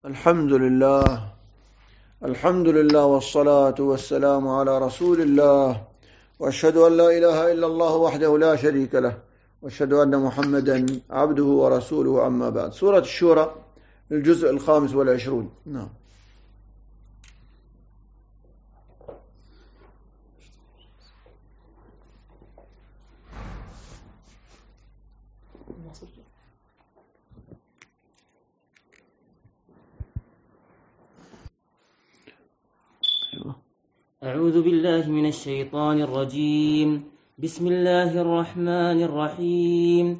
الحمد لله والصلاة والسلام على رسول الله، وأشهد أن لا إله إلا الله وحده لا شريك له، وأشهد أن محمدا عبده ورسوله. أما بعد. سورة الشورى الجزء 25. نعم. أعوذ بالله من الشيطان الرجيم. بسم الله الرحمن الرحيم.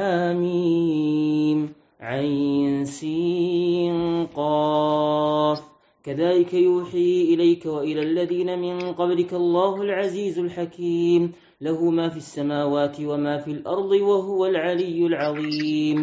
حميم عين سين قاف. كذلك يوحي إليك وإلى الذين من قبلك الله العزيز الحكيم، له ما في السماوات وما في الأرض وهو العلي العظيم.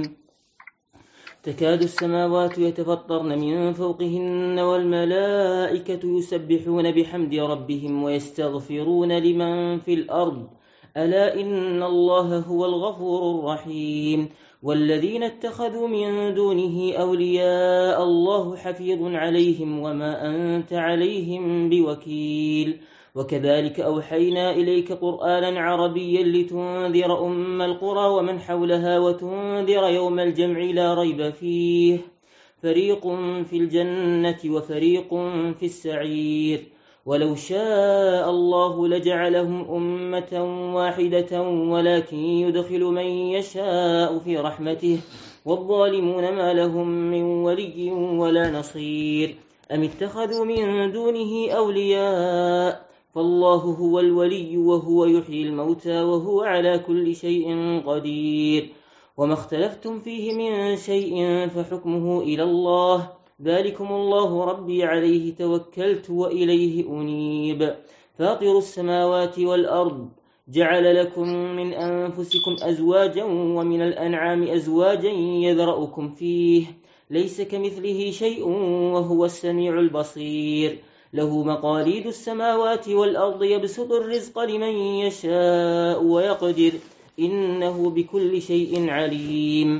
تكاد السماوات يتفطرن من فوقهن والملائكة يسبحون بحمد ربهم ويستغفرون لمن في الأرض، ألا إن الله هو الغفور الرحيم. والذين اتخذوا من دونه أولياء الله حفيظ عليهم وما أنت عليهم بوكيل. وكذلك أوحينا إليك قرآنا عربيا لتنذر أم القرى ومن حولها وتنذر يوم الجمع لا ريب فيه، فريق في الجنة وفريق في السعير. ولو شاء الله لجعلهم أمة واحدة ولكن يدخل من يشاء في رحمته، والظالمون ما لهم من ولي ولا نصير. أم اتخذوا من دونه أولياء، فالله هو الولي وهو يحيي الموتى وهو على كل شيء قدير. وما اختلفتم فيه من شيء فحكمه إلى الله، ذلكم الله ربي عليه توكلت وإليه أنيب. فاطر السماوات والأرض، جعل لكم من أنفسكم أزواجا ومن الأنعام أزواجا يذرأكم فيه، ليس كمثله شيء وهو السميع البصير. له مقاليد السماوات والأرض يبسط الرزق لمن يشاء ويقدر، إنه بكل شيء عليم.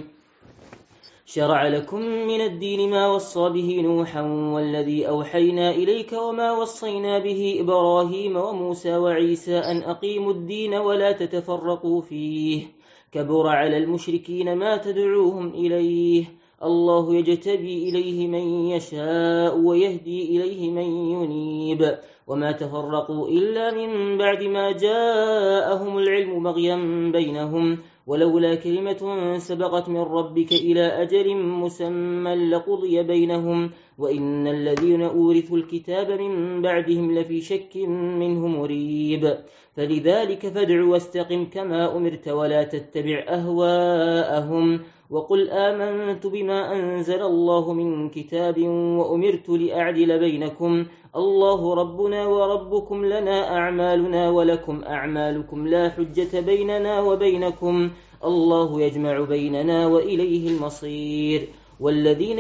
شرع لكم من الدين ما وصى به نوحا والذي أوحينا إليك وما وصينا به إبراهيم وموسى وعيسى أن أقيموا الدين ولا تتفرقوا فيه، كبر على المشركين ما تدعوهم إليه، الله يجتبي إليه من يشاء ويهدي إليه من ينيب. وما تفرقوا إلا من بعد ما جاءهم العلم بغيا بينهم، ولولا كلمة سبقت من ربك إلى أجل مسمى لقضي بينهم، وإن الذين أورثوا الكتاب من بعدهم لفي شك منه مريب. فلذلك فادع واستقم كما أمرت ولا تتبع أهواءهم، وقل آمنت بما أنزل الله من كتاب وأمرت لأعدل بينكم، الله ربنا وربكم لنا أعمالنا ولكم أعمالكم، لا حجة بيننا وبينكم، الله يجمع بيننا وإليه المصير. والذين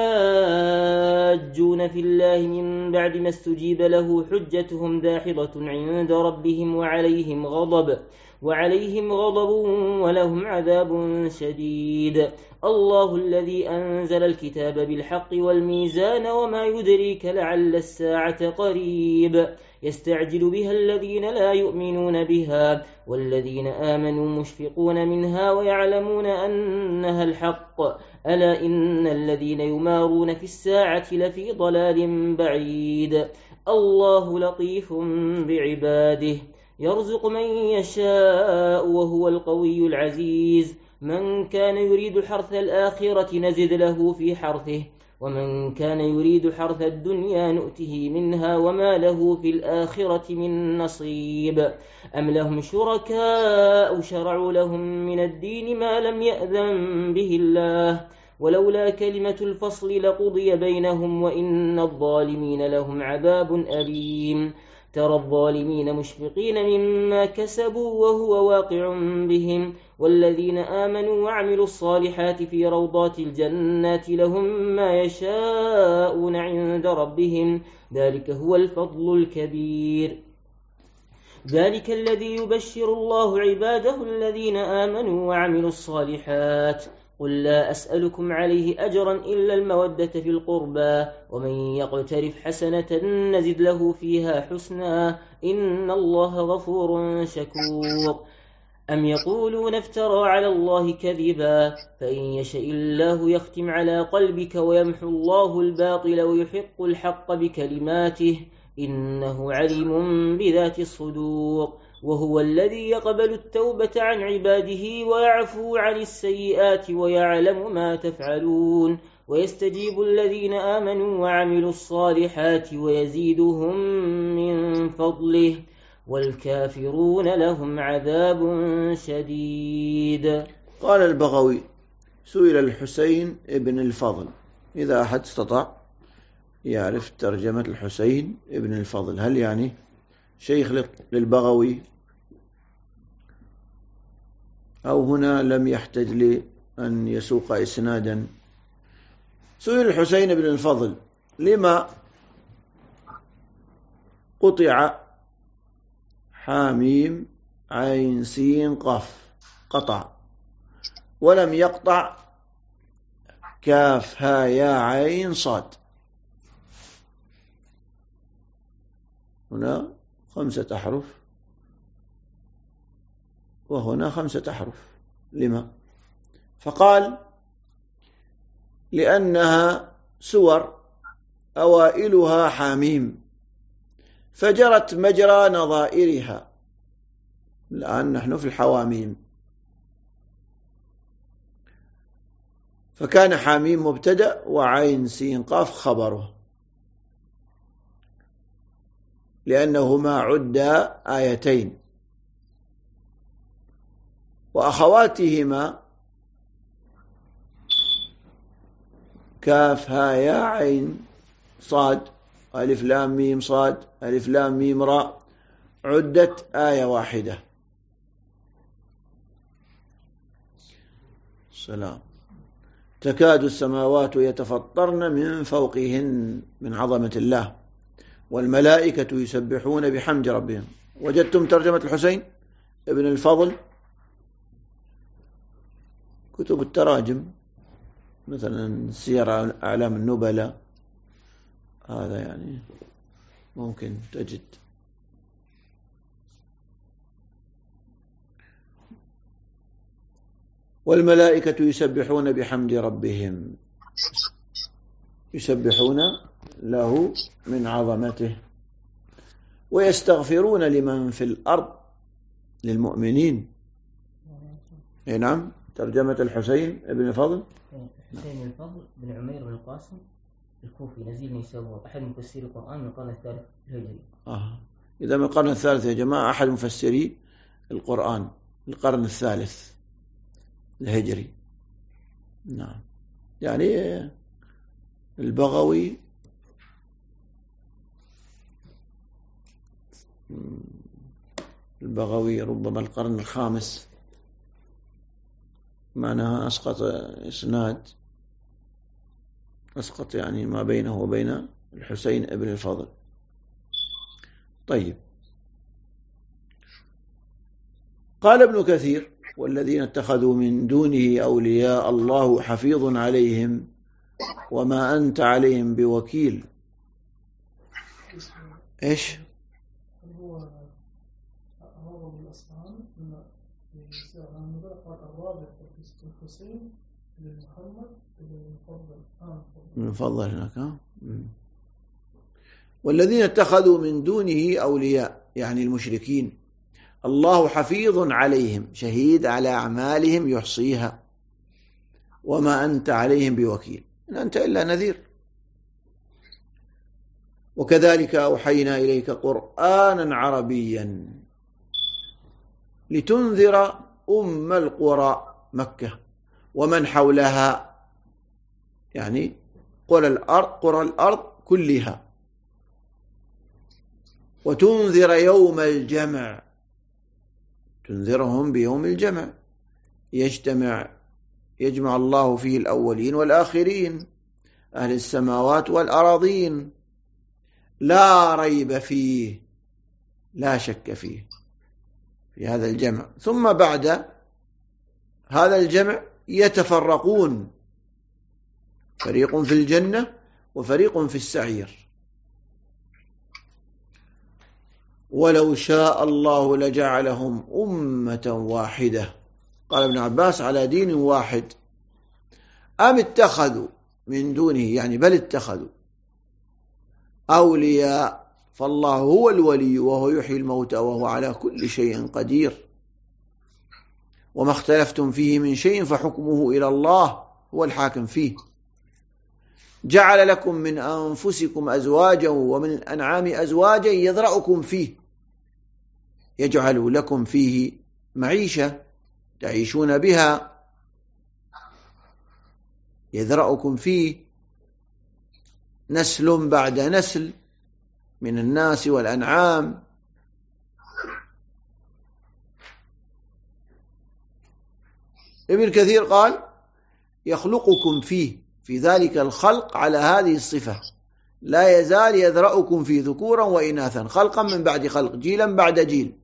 يحاجون في الله من بعد ما استجيب له حجتهم داحضة عند ربهم وعليهم غضب ولهم عذاب شديد. الله الذي أنزل الكتاب بالحق والميزان وما يدريك لعل الساعة قريب، يستعجل بها الذين لا يؤمنون بها والذين آمنوا مشفقون منها ويعلمون أنها الحق، ألا إن الذين يمارون في الساعة لفي ضلال بعيد. الله لطيف بعباده، يرزق من يشاء وهو القوي العزيز. من كان يريد حرث الآخرة نزد له في حرثه، ومن كان يريد حرث الدنيا نؤته منها وما له في الآخرة من نصيب. أم لهم شركاء شرعوا لهم من الدين ما لم يأذن به الله، ولولا كلمة الفصل لقضي بينهم وإن الظالمين لهم عذاب أليم. ترى الظالمين مشفقين مما كسبوا وهو واقع بهم، والذين آمنوا وعملوا الصالحات في روضات الجنات لهم ما يشاءون عند ربهم، ذلك هو الفضل الكبير. ذلك الذي يبشر الله عباده الذين آمنوا وعملوا الصالحات قل لا أسألكم عليه أجرا إلا المودة في القربى ومن يقترف حسنة نزد له فيها حسنا إن الله غفور شكور أم يقولون افترى على الله كذبا فإن يشاء الله يختم على قلبك ويمحو الله الباطل ويحق الحق بكلماته إنه عليم بذات الصدور وهو الذي يقبل التوبة عن عباده ويعفو عن السيئات ويعلم ما تفعلون ويستجيب الذين آمنوا وعملوا الصالحات ويزيدهم من فضله والكافرون لهم عذاب شديد. قال البغوي: سئل الحسين ابن الفضل، إذا أحد استطاع يعرف ترجمة الحسين ابن الفضل، هل يعني شيخ للبغوي أو هنا لم يحتج لأن يسوق إسنادا؟ سئل الحسين بن الفضل: لما قطع حاميم عين سين قاف قطع ولم يقطع كاف ها يا عين صاد؟ هنا 5 أحرف وهنا 5 أحرف، لما؟ فقال: لأنها سور أوائلها حاميم فجرت مجرى نظائرها. الآن نحن في الحواميم، فكان حاميم مبتدأ وعين سين قاف خبره، لأنهما عدا آيتين، وأخواتهما كاف ها يا عين صاد ألف لام ميم صاد ألف لام ميم راء عدت آية واحدة. سلام. تكاد السماوات يتفطرن من فوقهن من عظمة الله والملائكة يسبحون بحمد ربهم. وجدتم ترجمة الحسين ابن الفضل؟ كتب التراجم مثلا سير أعلام النبلاء، هذا يعني ممكن تجد. والملائكة يسبحون بحمد ربهم، يسبحون له من عظمته، ويستغفرون لمن في الأرض للمؤمنين. نعم، ترجمة الحسين ابن الفضل. الحسين بن الفضل بن عمير بن القاسم الكوفي نزيل نيسابور، أحد مفسري القرآن من القرن الثالث الهجري. إذا من القرن الثالث يا جماعة، أحد مفسري القرآن القرن الثالث الهجري. نعم، يعني البغوي ربما القرن الخامس، معناها أسقط إسناد، أسقط يعني ما بينه وبين الحسين ابن الفضل. طيب، قال ابن كثير: والذين اتخذوا من دونه أولياء الله حفيظ عليهم وما أنت عليهم بوكيل. إيش؟ هو من الأصحاب الحسين بن محمد بن المفضل هناك. والذين اتخذوا من دونه أولياء يعني المشركين، الله حفيظ عليهم، شهيد على أعمالهم يحصيها، وما أنت عليهم بوكيل، إن أنت إلا نذير. وكذلك أوحينا إليك قرآنا عربيا لتنذر أم القرى مكة ومن حولها، يعني قرى الأرض كلها، وتنذر يوم الجمع، تنذرهم بيوم الجمع، يجمع الله فيه الأولين والآخرين، أهل السماوات والأراضين، لا ريب فيه، لا شك فيه، في هذا الجمع. ثم بعد هذا الجمع يتفرقون، فريق في الجنة وفريق في السعير. ولو شاء الله لجعلهم أمة واحدة، قال ابن عباس على دين واحد، أم اتخذوا من دونه، يعني بل اتخذوا أولياء، فالله هو الولي وهو يحيي الموتى وهو على كل شيء قدير. وما اختلفتم فيه من شيء فحكمه إلى الله، هو الحاكم فيه. جعل لكم من أنفسكم أزواجا ومن الأنعام أزواجا يذرأكم فيه، يجعل لكم فيه معيشة تعيشون بها، يذرأكم فيه نسل بعد نسل من الناس والأنعام. ابن كثير قال يخلقكم فيه، في ذلك الخلق على هذه الصفة، لا يزال يذرأكم فيه ذكورا وإناثا، خلقا من بعد خلق، جيلا بعد جيل.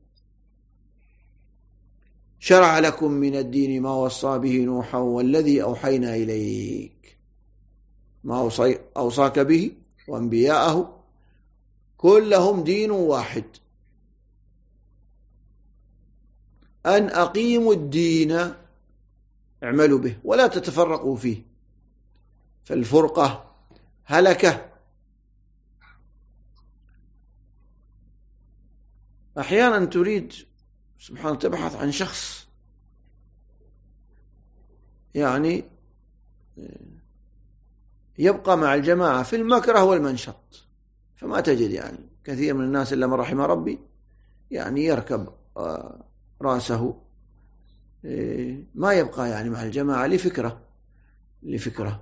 شرع لكم من الدين ما وصى به نوحا والذي أوحينا إليك، ما أوصاك به وأنبياءه كلهم دين واحد، أن أقيموا الدين اعملوا به ولا تتفرقوا فيه، فالفرقة هلكة. أحيانا تريد سبحانه تبحث عن شخص يعني يبقى مع الجماعة في المكره والمنشط، فما تجد يعني كثير من الناس إلا من رحم ربي يعني يركب رأسه، ما يبقى يعني مع الجماعة لفكرة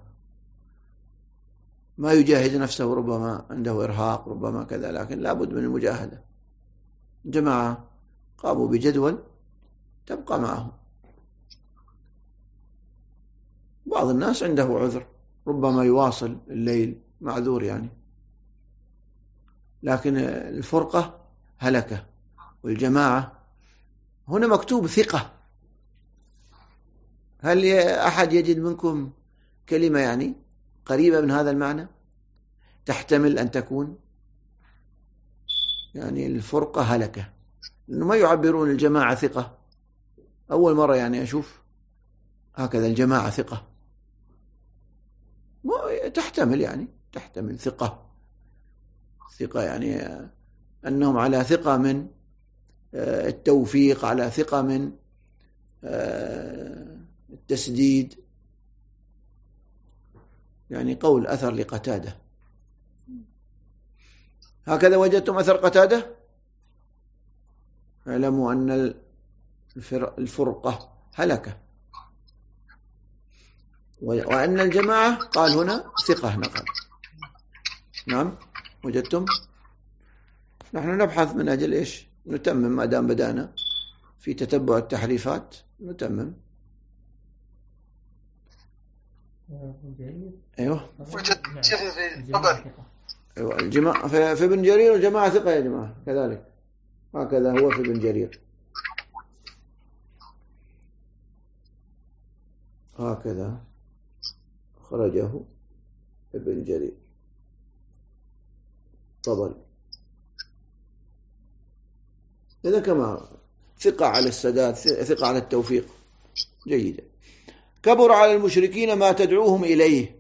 ما يجاهد نفسه، ربما عنده إرهاق، ربما كذا، لكن لابد من المجاهدة. جماعة قاموا بجدول تبقى معهم. بعض الناس عنده عذر، ربما يواصل الليل، معذور يعني، لكن الفرقة هلكة. والجماعة هنا مكتوب ثقة. هل أحد يجد منكم كلمة يعني قريبة من هذا المعنى تحتمل أن تكون يعني الفرقة هلكة؟ لأنه ما يعبرون الجماعة ثقة، أول مرة يعني أشوف هكذا الجماعة ثقة، تحتمل ثقة يعني أنهم على ثقة من التوفيق، على ثقة من التسديد، يعني قول أثر لقتادة. هكذا وجدتم أثر قتادة، اعلموا أن الفرقة هلكة، وأن الجماعة قال هنا ثقة نقل. نعم وجدتم. نحن نبحث من أجل إيش؟ نتمم، ما دام بدأنا في تتبع التحريفات نتمم. أيوه أيوه الجماعة في ابن جرير، والجماعة ثقة يا جماعة كذلك، هكذا هو في ابن جرير، هكذا خرجه ابن جرير طبري. إذا كما ثقة على السداد، ثقة على التوفيق، جيدة. كبر على المشركين ما تدعوهم إليه،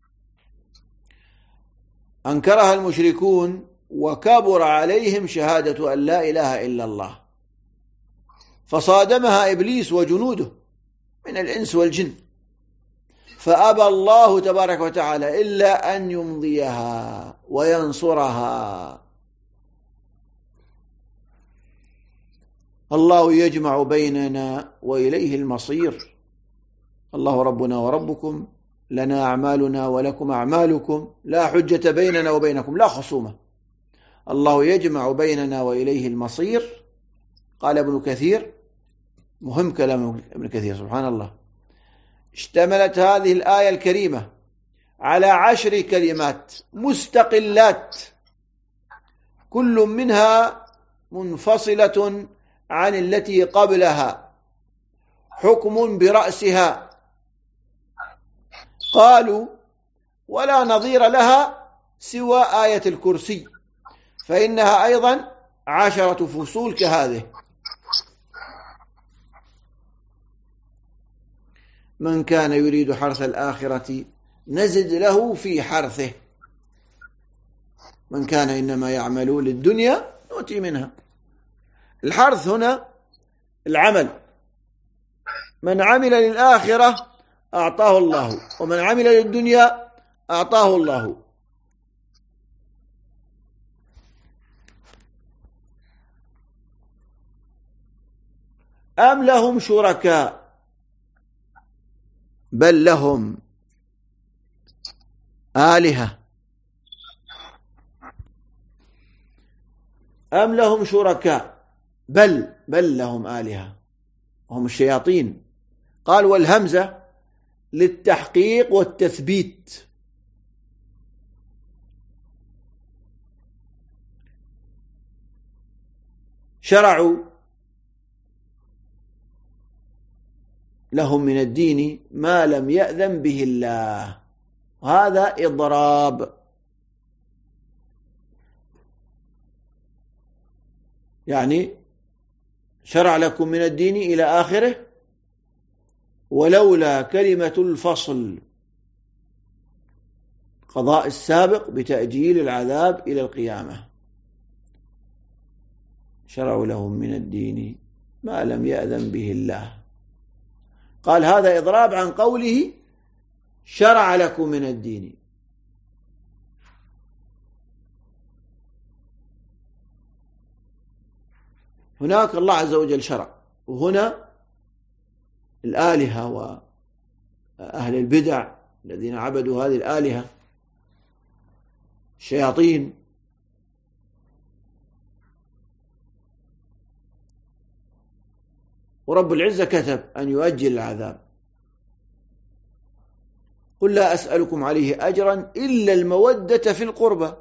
أنكرها المشركون وكبر عليهم شهادة أن لا إله إلا الله، فصادمها إبليس وجنوده من الإنس والجن، فأبى الله تبارك وتعالى إلا أن يمضيها وينصرها. الله يجمع بيننا وإليه المصير، الله ربنا وربكم، لنا أعمالنا ولكم أعمالكم، لا حجة بيننا وبينكم، لا خصومة. الله يجمع بيننا وإليه المصير. قال ابن كثير، مهم كلام ابن كثير سبحان الله، اشتملت هذه الآية الكريمة على 10 كلمات مستقلات، كل منها منفصلة عن التي قبلها، حكم برأسها قالوا ولا نظير لها سوى آية الكرسي، فإنها أيضا 10 فصول كهذه. من كان يريد حرث الآخرة نزد له في حرثه، من كان إنما يعمل للدنيا نؤتي منها. الحرث هنا العمل، من عمل للآخرة أعطاه الله، ومن عمل للدنيا أعطاه الله. أم لهم شركاء، بل لهم آلهة. أم لهم شركاء، بل لهم آلهة وهم الشياطين. قال والهمزة للتحقيق والتثبيت. شرعوا لهم من الدين ما لم يأذن به الله، وهذا إضراب، يعني شرع لكم من الدين إلى آخره، ولولا كلمة الفصل قضاء السابق بتأجيل العذاب إلى القيامة. شرعوا لهم من الدين ما لم يأذن به الله. قال هذا إضراب عن قوله شرع لكم من الدين. هناك الله عز وجل شرع، وهنا الآلهة وأهل البدع الذين عبدوا هذه الآلهة الشياطين ورب العزة كتب أن يؤجل العذاب. قل لا أسألكم عليه أجرا إلا المودة في القربى،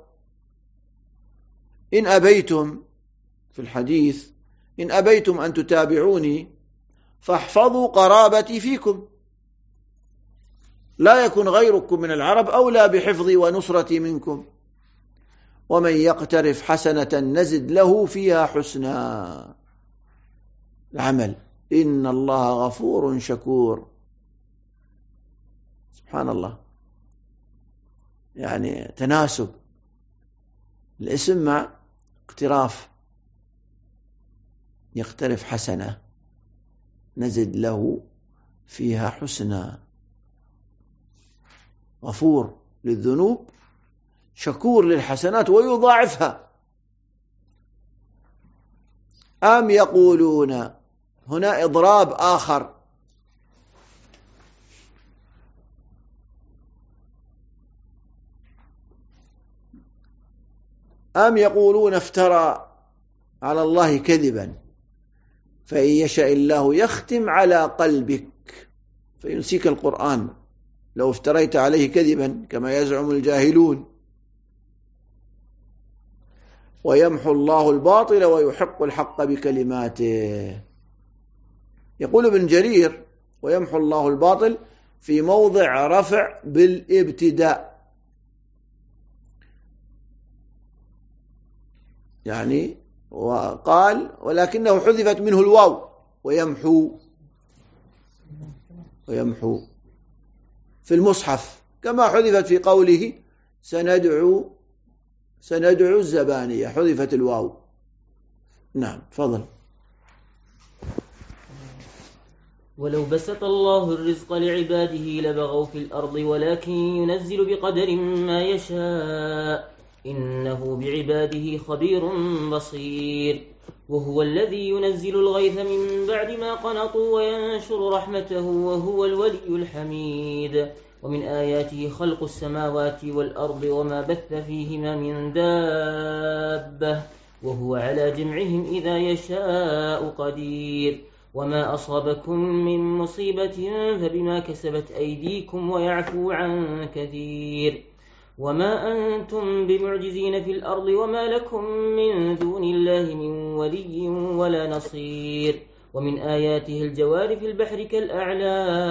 إن أبيتم في الحديث إن أبيتم أن تتابعوني فاحفظوا قرابتي فيكم، لا يكن غيركم من العرب أولى بحفظي ونصرتي منكم، ومن يقترف حسنة نزد له فيها حسنا. العمل إن الله غفور شكور. سبحان الله، يعني تناسب الاسم مع اقتراف. يقترف حسنة نزد له فيها حسنا. غفور للذنوب شكور للحسنات ويضاعفها. أم يقولون، هنا إضراب آخر، أم يقولون افترى على الله كذبا فإن يشاء الله يختم على قلبك فينسيك القرآن لو افتريت عليه كذبا كما يزعم الجاهلون، ويمحو الله الباطل ويحق الحق بكلماته. يقول ابن جرير ويمحو الله الباطل في موضع رفع بالابتداء، يعني وقال ولكنه حذفت منه الواو ويمحو في المصحف، كما حذفت في قوله سندعو الزبانية، حذفت الواو. نعم تفضل. ولو بسط الله الرزق لعباده لبغوا في الأرض ولكن ينزل بقدر ما يشاء إنه بعباده خبير بصير. وهو الذي ينزل الغيث من بعد ما قنطوا وينشر رحمته وهو الولي الحميد. ومن آياته خلق السماوات والأرض وما بث فيهما من دابة وهو على جمعهم إذا يشاء قدير. وما أصابكم من مصيبة فبما كسبت أيديكم ويعفو عن كثير. وما أنتم بمعجزين في الأرض وما لكم من دون الله من ولي ولا نصير. ومن آياته الجوار في البحر كالأعلام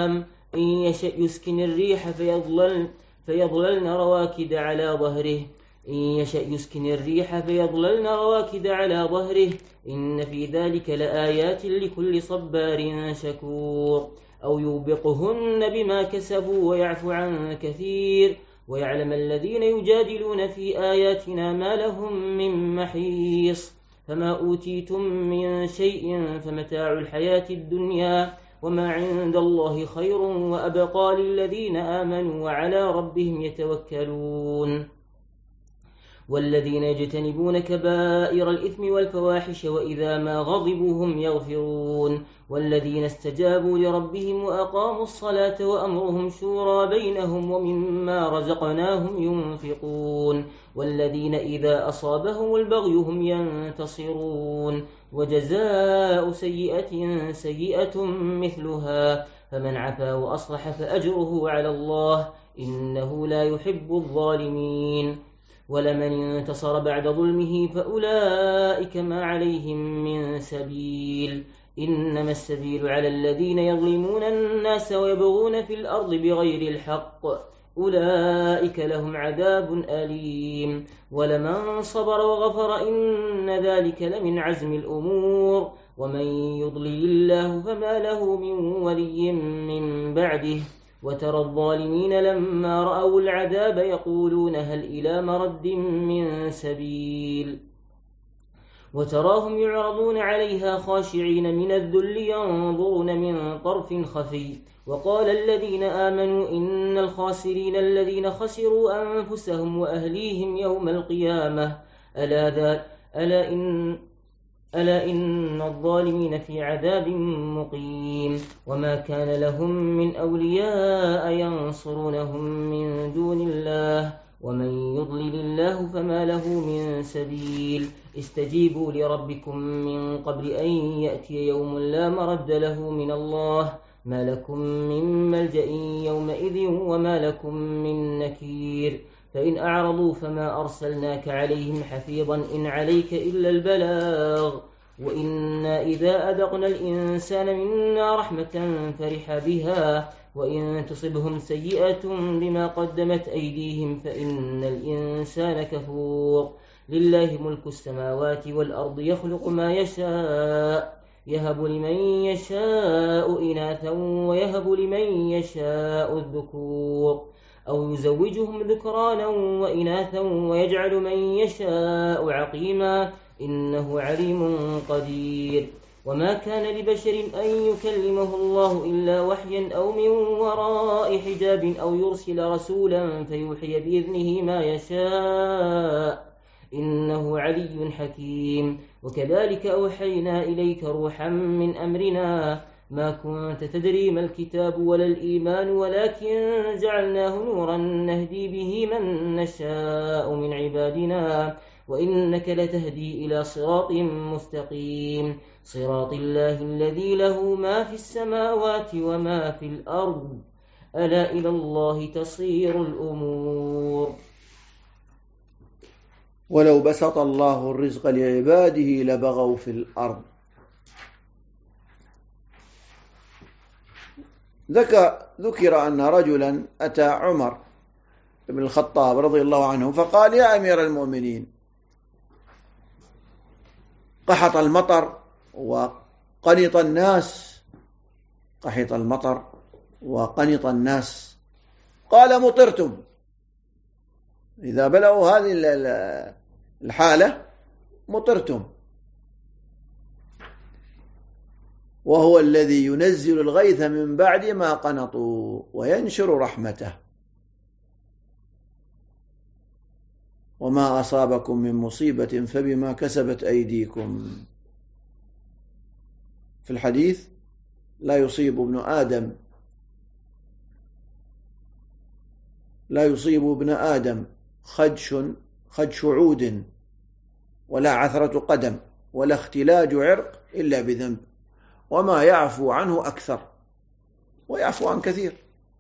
إن يشأ يسكن الريح فيظللن رواكد على ظهره إن يشأ يسكن الريح فيظللن رواكد على ظهره إن في ذلك لآيات لكل صبار شكور أو يوبقهن بما كسبوا ويعفو عن كثير ويعلم الذين يجادلون في آياتنا ما لهم من محيص فما أوتيتم من شيء فمتاع الحياة الدنيا وما عند الله خير وأبقى للذين آمنوا وعلى ربهم يتوكلون والذين يجتنبون كبائر الإثم والفواحش وإذا ما غضبوا هم يغفرون والذين استجابوا لربهم وأقاموا الصلاة وأمرهم شورى بينهم ومما رزقناهم ينفقون والذين إذا أصابهم البغي هم ينتصرون وجزاء سيئة سيئة مثلها فمن عفا وأصلح فأجره على الله إنه لا يحب الظالمين ولمن انتصر بعد ظلمه فأولئك ما عليهم من سبيل إنما السبيل على الذين يظلمون الناس ويبغون في الأرض بغير الحق أولئك لهم عذاب أليم ولمن صبر وغفر إن ذلك لمن عزم الأمور ومن يضلل الله فما له من ولي من بعده وترى الظالمين لما رأوا العذاب يقولون هل إلى مرد من سبيل وتراهم يعرضون عليها خاشعين من الذل ينظرون من طرف خفي وقال الذين آمنوا إن الخاسرين الذين خسروا أنفسهم وأهليهم يوم القيامة ألا إن الظالمين في عذاب مقيم وما كان لهم من أولياء ينصرونهم من دون الله ومن يضلل الله فما له من سبيل استجيبوا لربكم من قبل أن يأتي يوم لا مرد له من الله ما لكم من ملجأ يومئذ وما لكم من نكير فإن أعرضوا فما أرسلناك عليهم حفيظا إن عليك إلا البلاغ وإنا إذا أذقنا الإنسان منا رحمة فرح بها وإن تصبهم سيئة بما قدمت أيديهم فإن الإنسان كفور لله ملك السماوات والأرض يخلق ما يشاء يهب لمن يشاء إناثا ويهب لمن يشاء الذكور أو يزوجهم ذكرانا وإناثا ويجعل من يشاء عقيما إنه عليم قدير وما كان لبشر أن يكلمه الله إلا وحيا أو من وراء حجاب أو يرسل رسولا فيوحي بإذنه ما يشاء إنه علي حكيم وكذلك أوحينا إليك روحا من أمرنا ما كنت تدري ما الكتاب ولا الإيمان ولكن جعلناه نورا نهدي به من نشاء من عبادنا وإنك لتهدي إلى صراط مستقيم صراط الله الذي له ما في السماوات وما في الأرض ألا إلى الله تصير الأمور ولو بسط الله الرزق لعباده لبغوا في الأرض. ذكر أن رجلا أتى عمر بن الخطاب رضي الله عنه فقال يا أمير المؤمنين قحط المطر وقنط الناس قال مطرتم إذا بلغوا هذه الحالة مطرتم وهو الذي ينزل الغيث من بعد ما قنطوا وينشر رحمته وما أصابكم من مصيبة فبما كسبت أيديكم. في الحديث لا يصيب ابن آدم خدش عود ولا عثرة قدم ولا اختلاج عرق إلا بذنب وما يعفو عنه أكثر ويعفو عن كثير.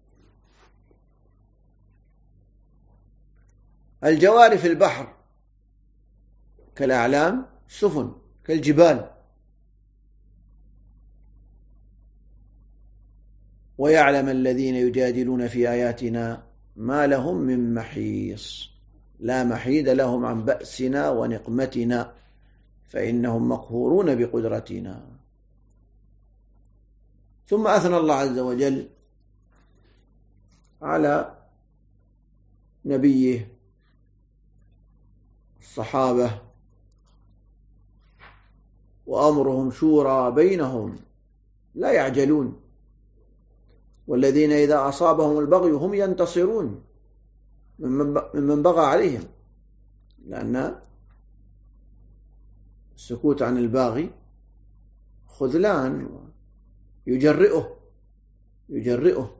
الجوار في البحر كالأعلام السفن كالجبال ويعلم الذين يجادلون في آياتنا ما لهم من محيص لا محيد لهم عن بأسنا ونقمتنا فإنهم مقهورون بقدرتنا. ثم أثنى الله عز وجل على نبيه الصحابة وأمرهم شورى بينهم لا يعجلون، والذين إذا أصابهم البغي هم ينتصرون ممن بغى عليهم، لأن السكوت عن الباغي خذلان يجرئه.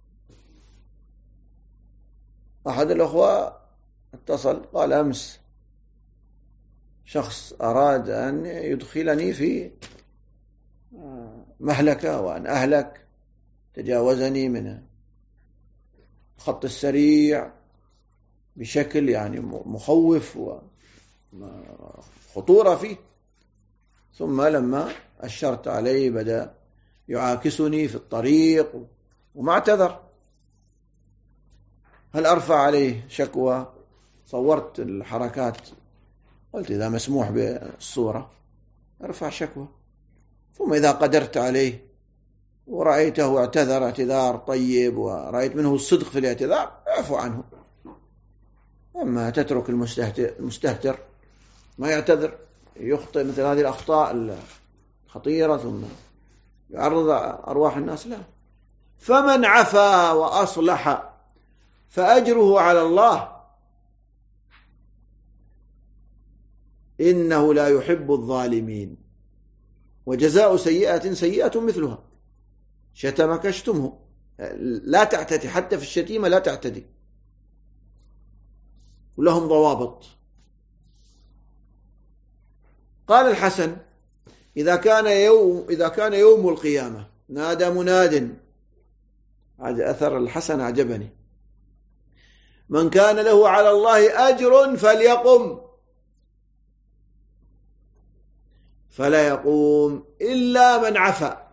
أحد الأخوة اتصل قال أمس شخص أراد أن يدخلني في مهلكة وأن أهلك، تجاوزني من الخط السريع بشكل يعني مخوف وخطورة فيه. ثم لما أشرت عليه بدأ يعاكسني في الطريق وما اعتذر. هل أرفع عليه شكوى؟ صورت الحركات، قلت إذا مسموح بالصورة أرفع شكوى، ثم إذا قدرت عليه ورأيته اعتذر اعتذار طيب ورأيت منه الصدق في الاعتذار اعفو عنه. أما تترك المستهتر ما يعتذر يخطئ مثل هذه الأخطاء الخطيرة ثم يعرض أرواح الناس، لا. فمن عفا وأصلح فأجره على الله إنه لا يحب الظالمين، وجزاء سيئة سيئة مثلها، شتمك اشتمه، لا تعتدي حتى في الشتيمة، لا تعتدي، ولهم ضوابط. قال الحسن إذا كان يوم القيامة نادى مناد، هذا أثر الحسن أعجبني، من كان له على الله أجر فليقم، فلا يقوم إلا من عفا.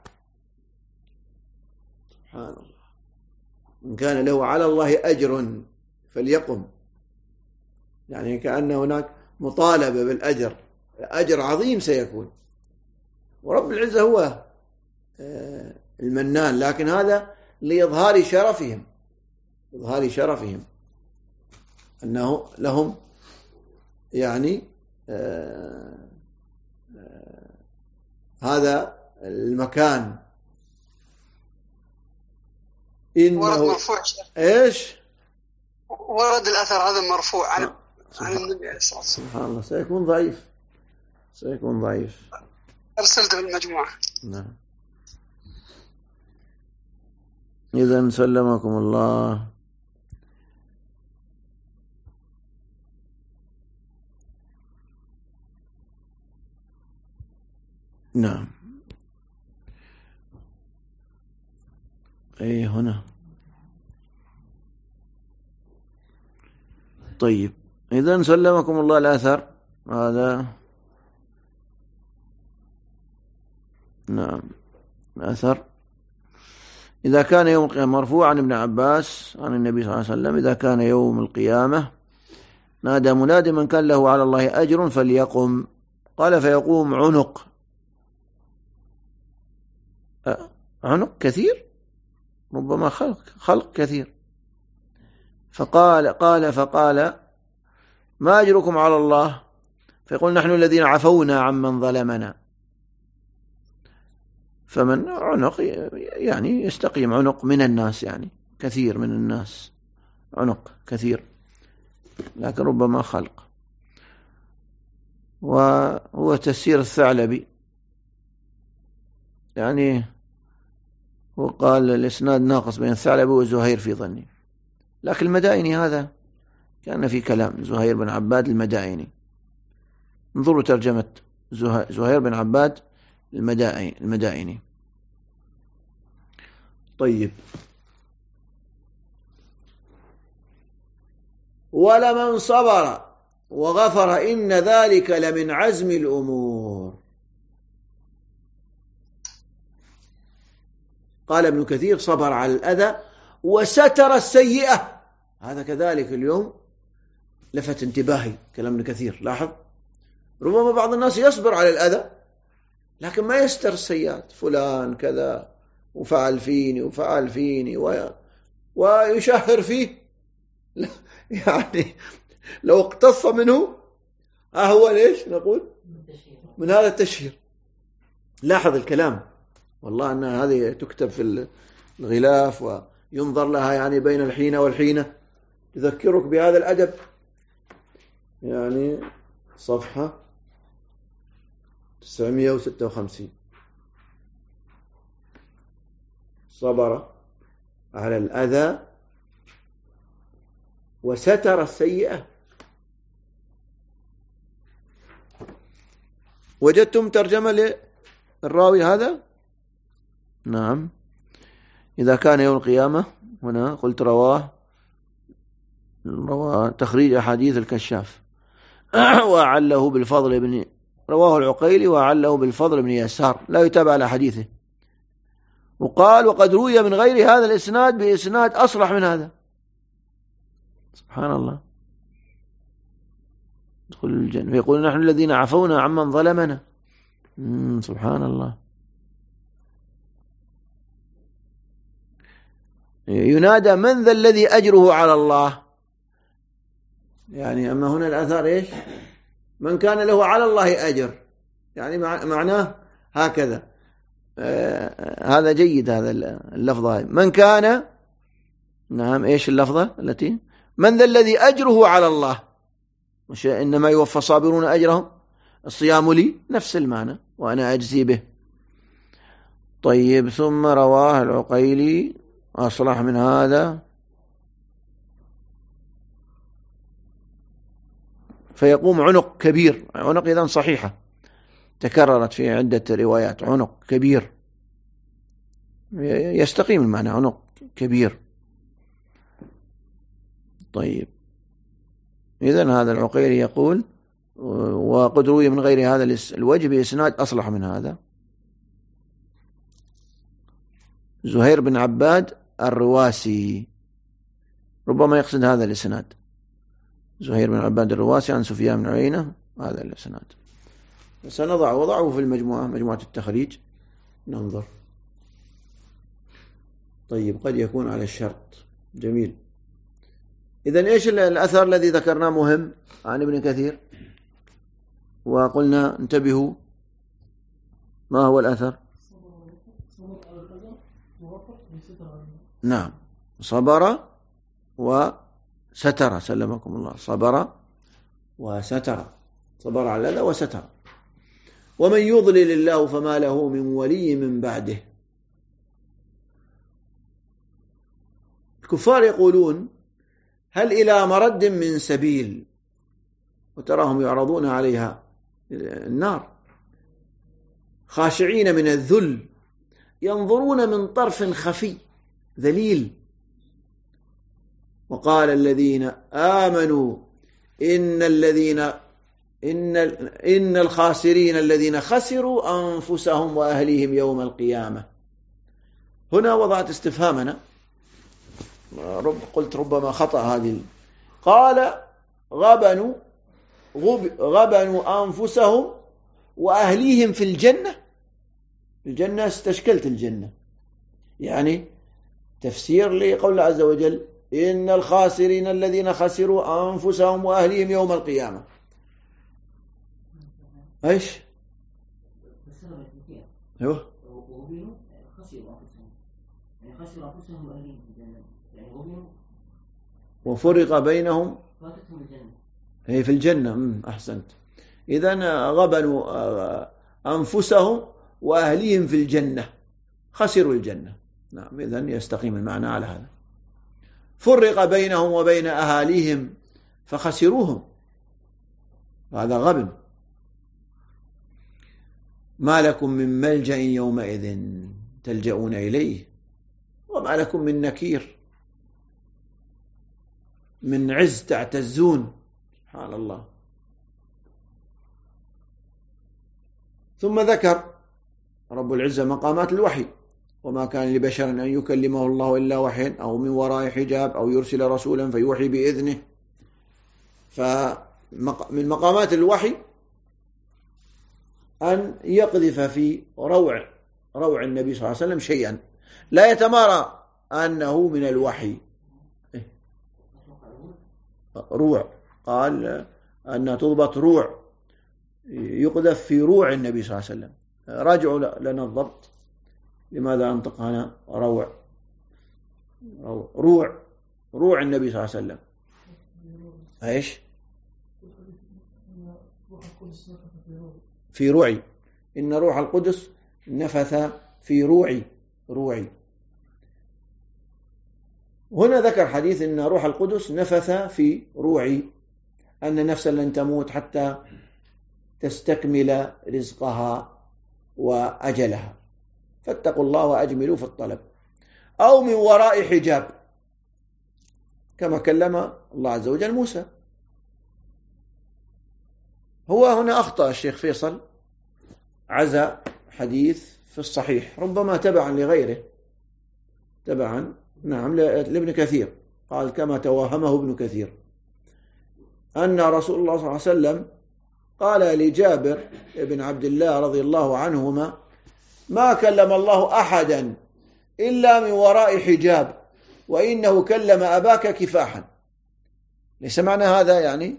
سبحان الله، من كان له على الله أجر فليقم، يعني كأن هناك مطالبة بالأجر، أجر عظيم سيكون، ورب العزة هو المنان، لكن هذا لإظهار شرفهم أنه لهم يعني هذا المكان. إنه ورد مرفوع إيش؟ ورد الأثر هذا مرفوع عن النبي عليه الصلاة والسلام. سبحان الله، سيكون ضعيف. أرسلته المجموعة. نعم. إذن سلمكم الله. نعم. أي هنا. طيب، إذن سلمكم الله الأثر هذا. نعم، الأثر إذا كان يوم القيامة مرفوع عن ابن عباس عن النبي صلى الله عليه وسلم إذا كان يوم القيامة نادى مناد من كان له على الله أجر فليقم، قال فيقوم عنق كثير، ربما خلق كثير، فقال ما أجركم على الله؟ فيقول نحن الذين عفونا عمن ظلمنا. فمن عنق يعني يستقيم عنق من الناس، يعني كثير من الناس عنق كثير، لكن ربما خلق. وهو تفسير الثعلبي، يعني وقال الإسناد ناقص بين الثعلبي وزهير في ظني، لكن المدائني هذا كان في كلام زهير بن عباد المدائني. انظروا ترجمة زهير بن عباد المدائني. طيب، ولمن صبر وغفر إن ذلك لمن عزم الأمور. قال ابن كثير صبر على الأذى وستر السيئة. هذا كذلك اليوم لفت انتباهي كلام ابن كثير. لاحظ ربما بعض الناس يصبر على الأذى لكن ما يستر السيئات، فلان كذا وفعل فيني وفعل فيني ويشهر فيه يعني لو اقتص منه هو ليش نقول من هذا التشهير. لاحظ الكلام، والله أن هذه تكتب في الغلاف وينظر لها يعني بين الحين والحين، تذكرك بهذا الأدب. يعني صفحة 956 صبر على الأذى وستر السيئة. وجدتم ترجمة للراوي هذا؟ نعم. إذا كان يوم القيامة هنا قلت رواه تخريج أحاديث الكشاف وعله بالفضل بن رواه العقيلي وعله بالفضل بن يسار لا يتابع على حديثه. وقال وقد روي من غير هذا الإسناد بإسناد أصلح من هذا. سبحان الله. دخل الجنة ويقول نحن الذين عفونا عمن ظلمنا. سبحان الله. ينادى من ذا الذي أجره على الله. يعني أما هنا الأثر إيش؟ من كان له على الله أجر، يعني معناه هكذا. هذا جيد هذا اللفظة. من كان، نعم، إيش اللفظة التي من ذا الذي أجره على الله، مش إنما يوفى الصابرون أجرهم، الصيام لي نفس المعنى وأنا أجزي به. طيب ثم رواه العقيلي أصلح من هذا، فيقوم عنق كبير. عنق إذن صحيحة تكررت في عدة روايات، عنق كبير يستقيم المعنى، عنق كبير. طيب إذن هذا العقيلي يقول وقد روي من غير هذا الوجه بإسناد أصلح من هذا. زهير بن عباد الرواسي، ربما يقصد هذا الإسناد، زهير بن عباد الرواسي عن سفيان بن عيينة، هذا الإسناد. وضعه في المجموعة، مجموعة التخريج، ننظر. طيب قد يكون على الشرط. جميل. إذن إيش الأثر الذي ذكرناه مهم عن ابن كثير؟ وقلنا انتبهوا، ما هو الأثر؟ نعم، صبر وستر، سلمكم الله، صبر وستر، صبر على الأذى وستر. ومن يضلل الله فما له من ولي من بعده. الكفار يقولون هل إلى مرد من سبيل، وتراهم يعرضون عليها النار خاشعين من الذل ينظرون من طرف خفي ذليل. وقال الذين آمنوا إن الخاسرين الذين خسروا أنفسهم وأهليهم يوم القيامة. هنا وضعت استفهامنا، قلت ربما خطأ هذه. قال غبنوا أنفسهم وأهليهم في الجنة. الجنة استشكلت الجنة، يعني تفسير لقول الله عز وجل إن الخاسرين الذين خسروا أنفسهم وأهليهم يوم القيامة. إيش؟ أيوه. وفرق بينهم هي في الجنة. أحسنت. إذن غبنوا أنفسهم وأهليهم في الجنة، خسروا الجنة. نعم، إذن يستقيم المعنى على هذا. فرق بينهم وبين أهاليهم فخسروهم، هذا غبن. ما لكم من ملجأ يومئذ تلجؤون إليه وما لكم من نكير، من عز تعتزون. سبحان الله. ثم ذكر رب العزة مقامات الوحي وما كان لبشر أن يكلمه الله إلا وحيا أو من وراء حجاب أو يرسل رسولا فيوحي بإذنه. فمن مقامات الوحي أن يقذف في روع النبي صلى الله عليه وسلم شيئا لا يتمارى أنه من الوحي. روع، قال أنها تضبط روع، يقذف في روع النبي صلى الله عليه وسلم. راجعوا لنا الضبط، لماذا أنطق هنا روع؟ روع النبي صلى الله عليه وسلم ايش؟ في روعي، إن روح القدس نفث في روعي. هنا ذكر حديث إن روح القدس نفث في روعي، أن نفسا لن تموت حتى تستكمل رزقها وأجلها، فاتقوا الله وأجملوا في الطلب. أو من وراء حجاب، كما كلم الله عز وجل موسى. هو هنا أخطأ الشيخ فيصل، عزى حديث في الصحيح ربما تبعا لغيره، تبعا نعم لابن كثير، قال كما توهمه ابن كثير أن رسول الله صلى الله عليه وسلم قال لجابر بن عبد الله رضي الله عنهما: ما كلم الله أحدا إلا من وراء حجاب، وإنه كلم أباك كفاحا. ليس معنى هذا يعني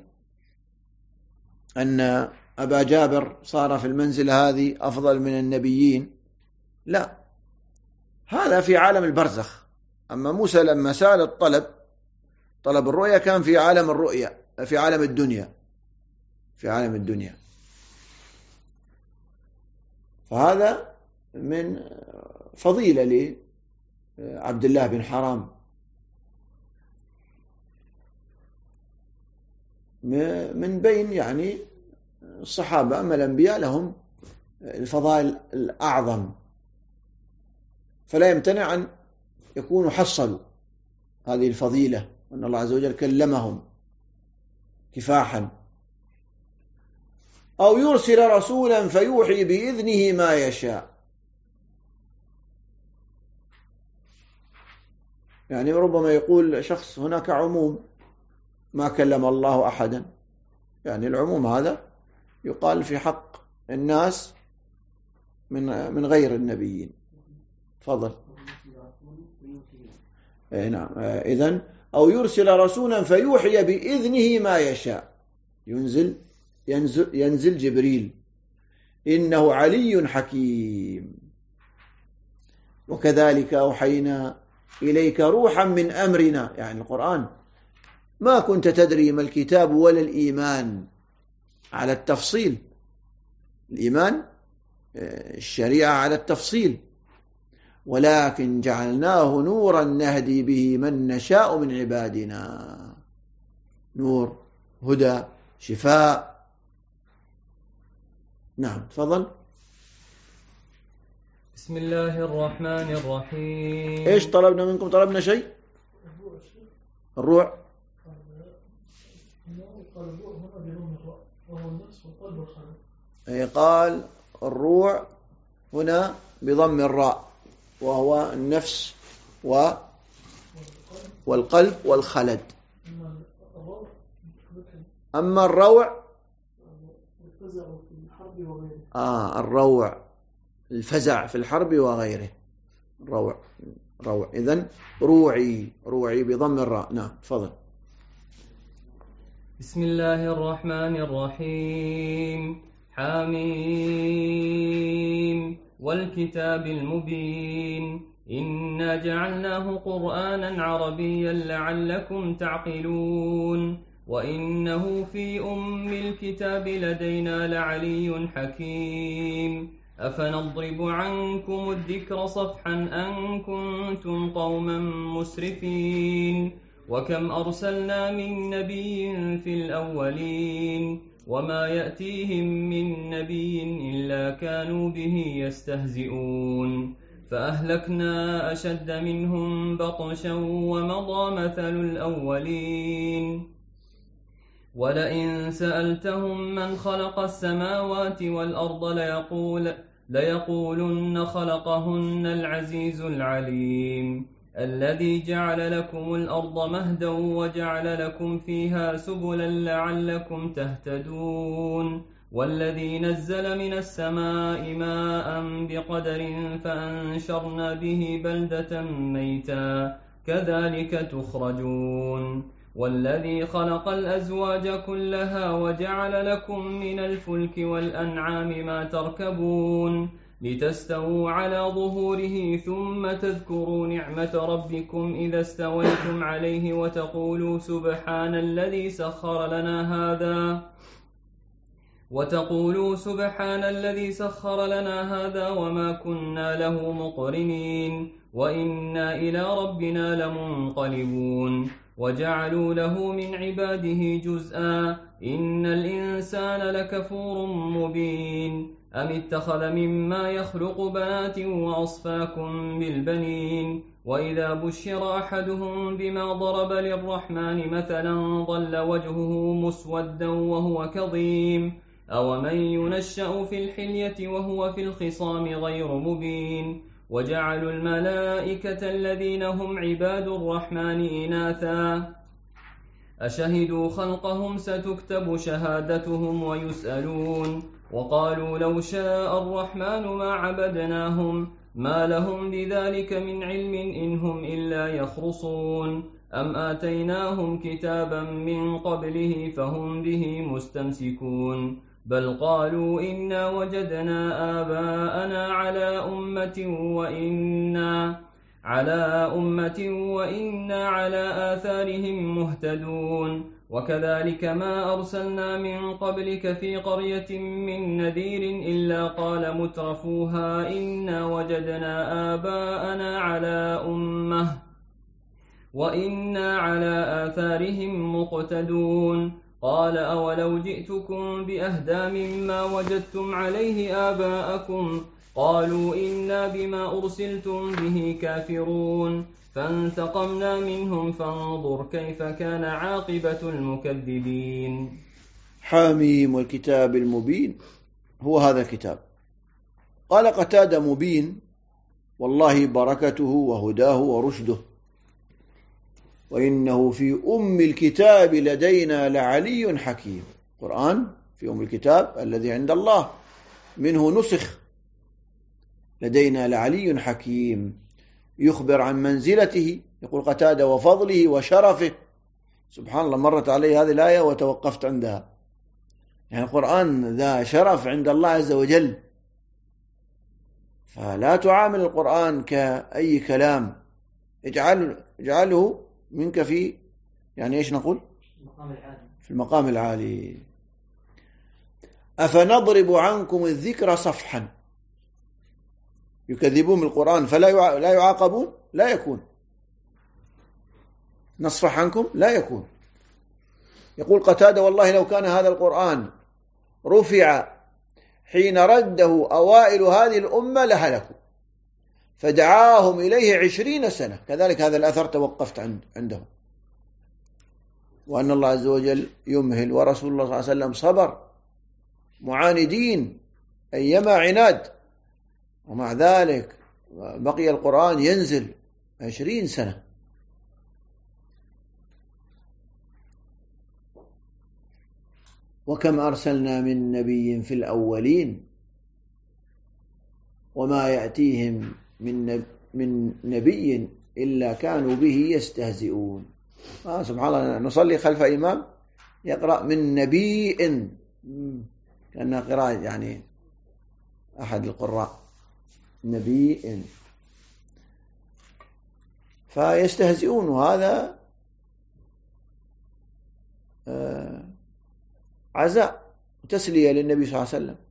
أن أبا جابر صار في المنزلة هذه أفضل من النبيين، لا، هذا في عالم البرزخ. أما موسى لما سأل طلب الرؤيا كان في عالم الرؤيا، في عالم الدنيا. فهذا من فضيلة لعبد الله بن حرام، من بين يعني الصحابة. أما الأنبياء لهم الفضائل الأعظم، فلا يمتنع أن يكونوا حصلوا هذه الفضيلة، وأن الله عز وجل كلمهم كفاحا. أو يرسل رسولا فيوحي بإذنه ما يشاء، يعني ربما يقول شخص هناك عموم ما كلم الله أحدا، يعني العموم هذا يقال في حق الناس من غير النبيين. تفضل. نعم. إذن أو يرسل رسولا فيوحي بإذنه ما يشاء، ينزل جبريل، إنه علي حكيم. وكذلك أوحينا إليك روحا من أمرنا، يعني القرآن ما كنت تدري ما الكتاب ولا الإيمان، على التفصيل. الإيمان الشريعة على التفصيل، ولكن جعلناه نورا نهدي به من نشاء من عبادنا. نور، هدى، شفاء. نعم، تفضل. بسم الله الرحمن الرحيم. إيش طلبنا منكم؟ طلبنا شيء؟ الروع. قال الروع هنا بضم الراء، وهو النفس والقلب والخلد. أما الروع الروع الفزع في الحرب وغيره، روع. إذن روعي بضم الراء. نعم، تفضل. بسم الله الرحمن الرحيم. حميم والكتاب المبين، إنا جعلناه قرآنا عربيا لعلكم تعقلون، وإنه في أم الكتاب لدينا لعلي حكيم. أفنضرب عنكم الذكر صفحا أن كنتم قوما مسرفين، وكم أرسلنا من نبي في الأولين، وما يأتيهم من نبي إلا كانوا به يستهزئون، فأهلكنا أشد منهم بطشا ومضى مثل الأولين. ولئن سألتهم من خلق السماوات والأرض ليقولن خلقهن العزيز العليم الذي جعل لكم الأرض مهدا وجعل لكم فيها سبلا لعلكم تهتدون والذي نزل من السماء ماء بقدر فأنشرنا به بلدة ميتا كذلك تخرجون والذي خلق الأزواج كلها وجعل لكم من الفلك والأنعام ما تركبون لتستووا على ظهوره ثم تذكروا نعمة ربكم إذا استويتم عليه وتقولوا سبحان الذي سخر لنا هذا وما كنا له مقرنين وإنا إلى ربنا لمنقلبون وجعلوا له من عباده جزءا إن الإنسان لكفور مبين أم اتخذ مما يخلق بنات وأصفاكم بالبنين وإذا بشر أحدهم بما ضرب للرحمن مثلا ظل وجهه مسودا وهو كظيم أومن ينشأ في الحلية وهو في الخصام غير مبين وجعلوا الملائكة الذين هم عباد الرحمن إناثا أشهدوا خلقهم ستكتب شهادتهم ويسألون وقالوا لو شاء الرحمن ما عبدناهم ما لهم بذلك من علم إن هم إلا يخرصون أم آتيناهم كتابا من قبله فهم به مستمسكون بل قالوا إنا وجدنا آباءنا على أمة وإنا على آثارهم مهتدون وكذلك ما أرسلنا من قبلك في قرية من نذير إلا قال مترفوها إنا وجدنا آباءنا على أمة وإنا على آثارهم مقتدون قال أولو جئتكم بأهدى مما وجدتم عليه آباءكم قالوا إنا بما أرسلتم به كافرون فانتقمنا منهم فانظر كيف كان عاقبة المكذبين. حاميم والكتاب المبين هو هذا الكتاب. قال قتادة مبين والله بركته وهداه ورشده وإنه في أم الكتاب لدينا لعلي حكيم. قرآن في أم الكتاب الذي عند الله منه نسخ لدينا لعلي حكيم يخبر عن منزلته يقول قتادة وفضله وشرفه. سبحان الله مرت علي هذه الآية وتوقفت عندها. يعني القرآن ذا شرف عند الله عز وجل فلا تعامل القرآن كأي كلام اجعله منك في يعني إيش نقول في المقام العالي. أفنضرب عنكم الذكر صفحا يكذبون بالقرآن فلا لا يعاقبون لا يكون نصفح عنكم لا يكون. يقول قتادة والله لو كان هذا القرآن رفع حين رده أوائل هذه الأمة لهلكوا فدعاهم إليه 20 سنة. كذلك هذا الأثر توقفت عنده وأن الله عز وجل يمهل ورسول الله صلى الله عليه وسلم صبر معاندين أيما عناد ومع ذلك بقي القرآن ينزل 20 سنة. وكم أرسلنا من نبي في الأولين وما يأتيهم من نبي إلا كانوا به يستهزئون. سبحان الله نصلي خلف إمام يقرأ من نبي كأنها قراءة يعني أحد القراء نبي فيستهزئون وهذا عزاء وتسلية للنبي صلى الله عليه وسلم.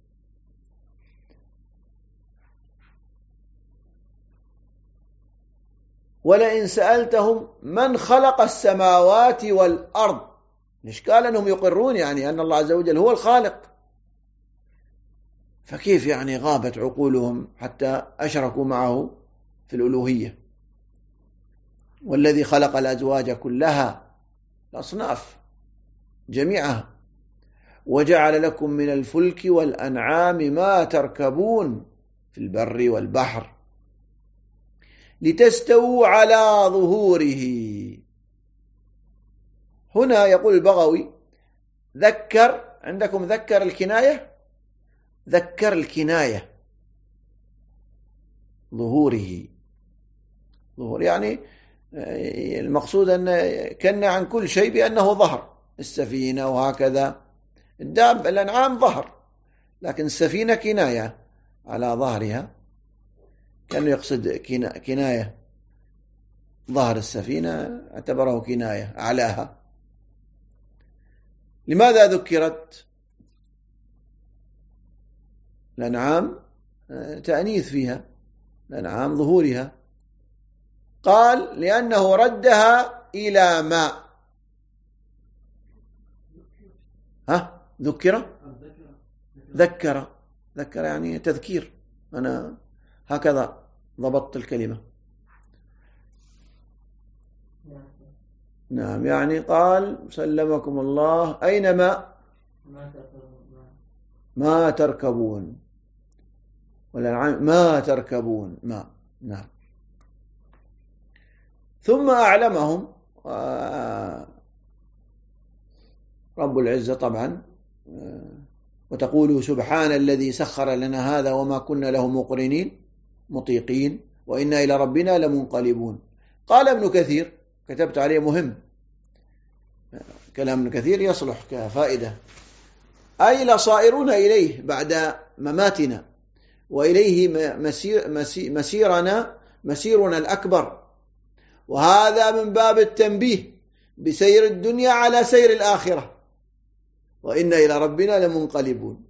ولئن سألتهم من خلق السماوات والأرض الإشكال أنهم يقرون يعني أن الله عز وجل هو الخالق فكيف يعني غابت عقولهم حتى أشركوا معه في الألوهية. والذي خلق الأزواج كلها الأصناف جميعها وجعل لكم من الفلك والأنعام ما تركبون في البر والبحر لتستووا على ظهوره. هنا يقول البغوي ذكر، عندكم ذكر الكناية، ذكر الكناية ظهوره، ظهور يعني المقصود أن كنا عن كل شيء بأنه ظهر، السفينة وهكذا، الأنعام ظهر، لكن السفينة كناية على ظهرها، كان يقصد كناية ظهر السفينة، اعتبره كناية أعلاها. لماذا ذكرت الأنعام؟ تأنيث فيها الأنعام ظهورها. قال لأنه ردها إلى ماء. ذكر يعني تذكير، أنا هكذا ضبطت الكلمة. نعم، يعني قال سلمكم الله أينما ما تركبون، والأنعام ما تركبون ما. نعم. ثم أعلمهم رب العزة طبعا، وتقولوا سبحان الذي سخر لنا هذا وما كنا له مقرنين مطيقين وإنا إلى ربنا لمنقلبون. قال ابن كثير، كتبت عليه مهم، كلام ابن كثير يصلح كفائدة، أي لصائرون إليه بعد مماتنا، وإليه مسيرنا الأكبر، وهذا من باب التنبيه بسير الدنيا على سير الآخرة، وإنا إلى ربنا لمنقلبون.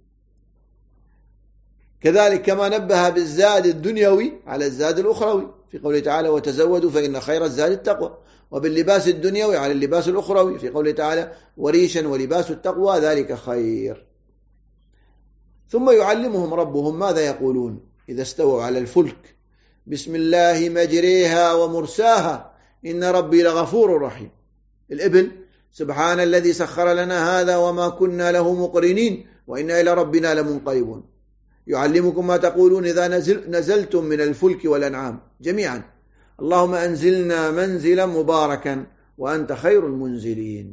كذلك كما نبه بالزاد الدنيوي على الزاد الأخروي في قوله تعالى وتزودوا فإن خير الزاد التقوى، وباللباس الدنيوي على اللباس الأخروي في قوله تعالى وريشا ولباس التقوى ذلك خير. ثم يعلمهم ربهم ماذا يقولون إذا استووا على الفلك: بسم الله مجريها ومرساها إن ربي لغفور رحيم. الإبل: سبحان الذي سخر لنا هذا وما كنا له مقرنين وإنا إلى ربنا لمنقلبون. يعلمكم ما تقولون إذا نزلتم من الفلك والأنعام جميعا: اللهم أنزلنا منزلا مباركا وأنت خير المنزلين.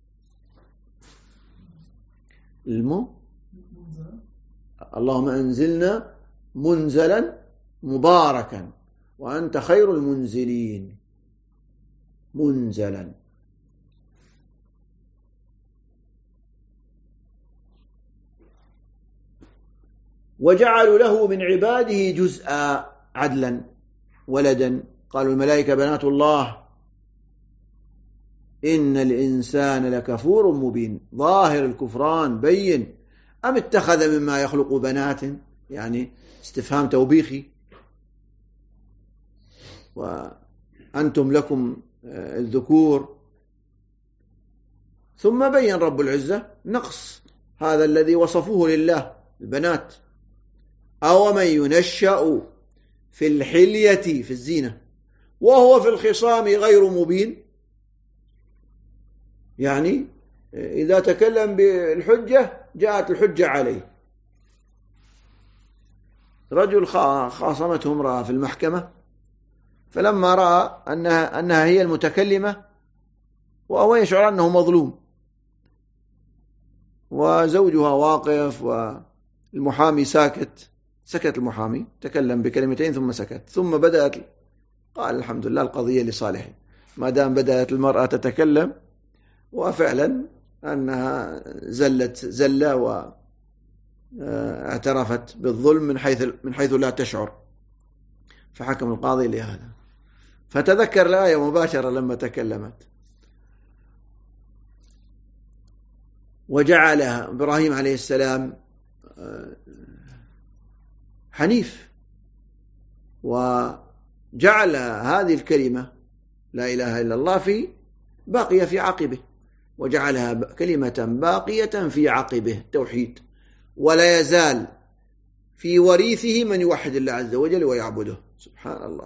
اللهم أنزلنا منزلا مباركا وأنت خير المنزلين. منزلا. وجعلوا له من عباده جزءا عدلا ولدا، قالوا الملائكة بنات الله إن الإنسان لكفور مبين. ظاهر الكفران بين. أم اتخذ مما يخلق بنات، يعني استفهام توبيخي، وأنتم لكم الذكور. ثم بين رب العزة نقص هذا الذي وصفوه لله البنات. أو من ينشأ في الحلية في الزينة وهو في الخصام غير مبين، يعني إذا تكلم بالحجة جاءت الحجة عليه. رجل خاصمته امرأة في المحكمة، فلما رأى أنها هي المتكلمة وهو يشعر أنه مظلوم وزوجها واقف والمحامي ساكت، سكت المحامي، تكلم بكلمتين ثم سكت، ثم بدأت، قال الحمد لله القضية لصالحه ما دام بدأت المرأة تتكلم، وفعلا أنها زلت زلة واعترفت بالظلم من حيث لا تشعر، فحكم القاضي لهذا. فتذكر الآية مباشرة لما تكلمت. وجعلها إبراهيم عليه السلام حنيف، وجعل هذه الكلمة لا إله إلا الله باقية في عقبه، وجعلها كلمة باقية في عقبه توحيد، ولا يزال في وريثه من يوحد الله عز وجل ويعبده. سبحان الله.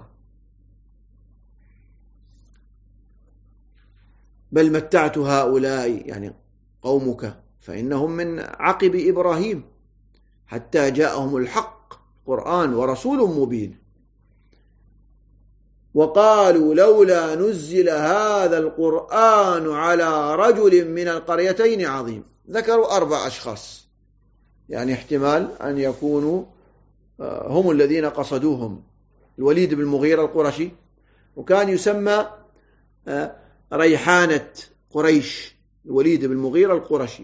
بل متعت هؤلاء يعني قومك فإنهم من عقب إبراهيم حتى جاءهم الحق، قرآن ورسول مبين. وقالوا لولا نزل هذا القرآن على رجل من القريتين عظيم. ذكروا 4 أشخاص، يعني احتمال أن يكونوا هم الذين قصدوهم. الوليد بن المغيرة القرشي، وكان يسمى ريحانة قريش، الوليد بن المغيرة القرشي،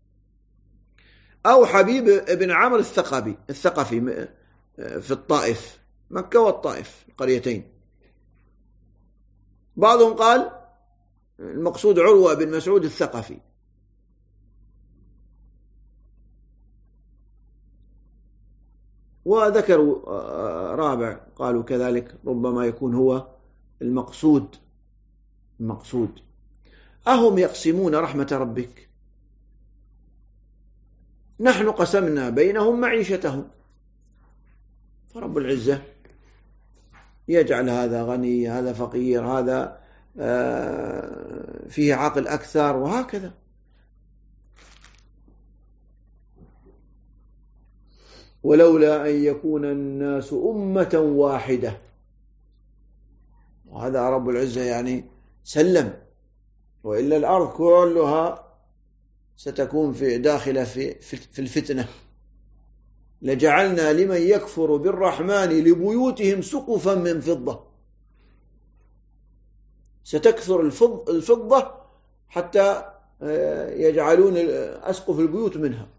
أو حبيب بن عمرو الثقفي في الطائف، مكة والطائف القريتين. بعضهم قال المقصود عروة بن مسعود الثقفي. وذكروا رابع قالوا كذلك ربما يكون هو المقصود. أهم يقسمون رحمة ربك؟ نحن قسمنا بينهم معيشتهم. فرب العزة يجعل هذا غني، هذا فقير، هذا فيه عقل أكثر، وهكذا. ولولا أن يكون الناس أمة واحدة، وهذا رب العزة يعني سلم، وإلا الأرض كلها ستكون داخلة في الفتنة. لجعلنا لمن يكفر بالرحمن لبيوتهم سقفا من فضة. ستكثر الفضة حتى يجعلون أسقف البيوت منها،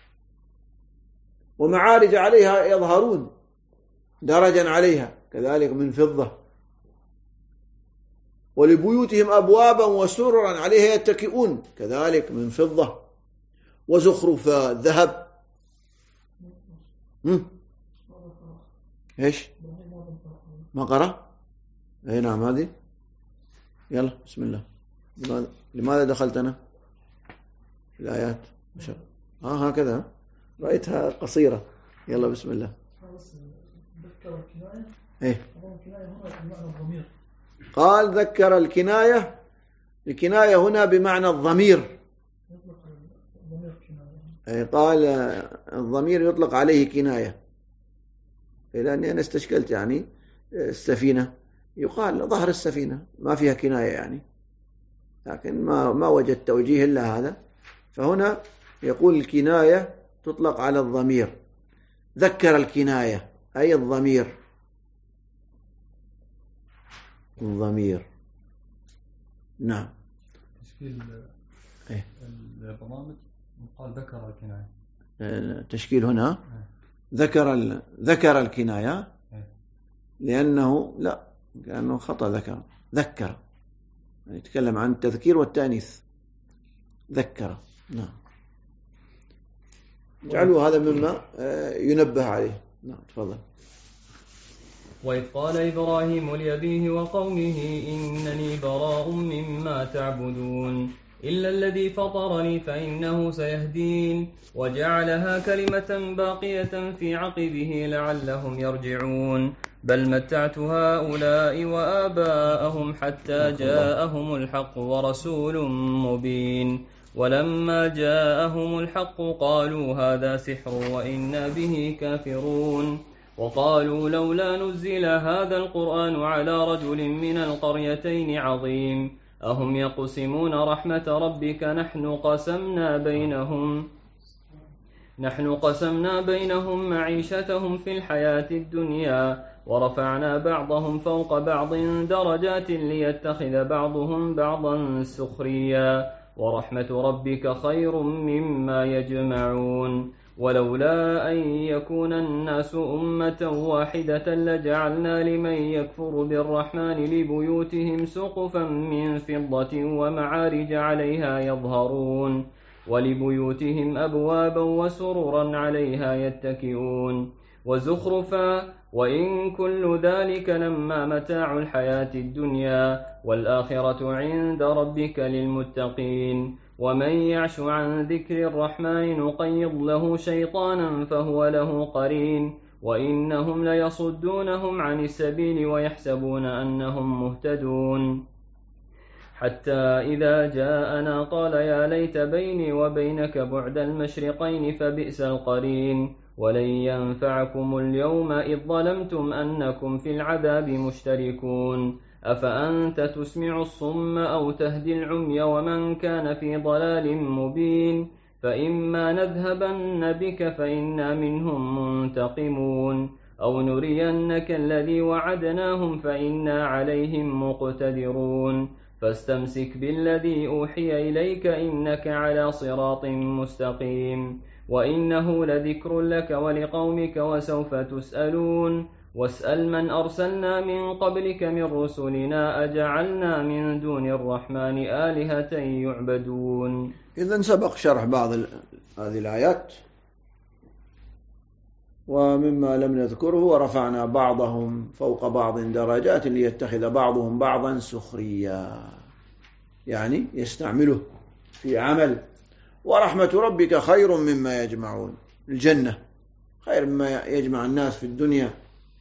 ومعارج عليها يظهرون درجا عليها كذلك من فضة. ولبيوتهم أبوابا وسررا عليها يتكئون كذلك من فضة. وزخرفا ذهب. ايش ما قرأ؟ اي نعم هذه. يلا بسم الله. لماذا دخلت أنا في الآيات؟ هكذا رأيتها قصيرة. يلا بسم الله. ايه قال ذكر الكناية هنا بمعنى الضمير. قال الضمير يطلق عليه كناية، لأني أنا استشكلت يعني السفينة يقال ظهر السفينة ما فيها كناية يعني، لكن ما وجدت توجيه إلا هذا. فهنا يقول الكناية تطلق على الضمير. ذكر الكناية أي الضمير. نعم. تشكيل البرامج قال ذكر الكناية. تشكيل هنا ذكر الكناية، لأنه لا، كأنه خطأ. ذكر يعني يتكلم عن التذكير والتأنيث. ذكر. نعم. اجعلوا هذا مما ينبه عليه. نعم تفضل. وإذ قال إبراهيم لأبيه وقومه إنني براء مما تعبدون إلا الذي فطرني فإنه سيهدين وجعلها كلمة باقية في عقبه لعلهم يرجعون بل متعت هؤلاء وآباءهم حتى جاءهم الحق ورسول مبين ولما جاءهم الحق قالوا هذا سحر وإنا به كافرون وقالوا لولا نزل هذا القرآن على رجل من القريتين عظيم أهم يقسمون رحمة ربك نحن قسمنا بينهم معيشتهم في الحياة الدنيا ورفعنا بعضهم فوق بعض درجات ليتخذ بعضهم بعضا سخريا ورحمة ربك خير مما يجمعون ولولا أن يكون الناس أمة واحدة لجعلنا لمن يكفر بالرحمن لبيوتهم سقفا من فضة ومعارج عليها يظهرون ولبيوتهم أبوابا وسررا عليها يتكئون وزخرفا وإن كل ذلك لما متاع الحياة الدنيا والآخرة عند ربك للمتقين ومن يعش عن ذكر الرحمن نقيض له شيطانا فهو له قرين وإنهم ليصدونهم عن السبيل ويحسبون أنهم مهتدون حتى إذا جاءنا قال يا ليت بيني وبينك بعد المشرقين فبئس القرين ولن ينفعكم اليوم إذ ظلمتم أنكم في العذاب مشتركون أفأنت تسمع الصم أو تهدي العمي ومن كان في ضلال مبين فإما نذهبن بك فإنا منهم منتقمون أو نرينك الذي وعدناهم فإنا عليهم مقتدرون فاستمسك بالذي أوحي إليك إنك على صراط مستقيم وإنه لذكر لك ولقومك وسوف تسألون واسأل من أرسلنا من قبلك من رسلنا أجعلنا من دون الرحمن آلهة يعبدون. إذن سبق شرح بعض هذه الآيات، ومما لم نذكره ورفعنا بعضهم فوق بعض درجات ليتخذ بعضهم بعضا سخريا، يعني يستعمله في عمل. ورحمة ربك خير مما يجمعون، الجنة خير مما يجمع الناس في الدنيا.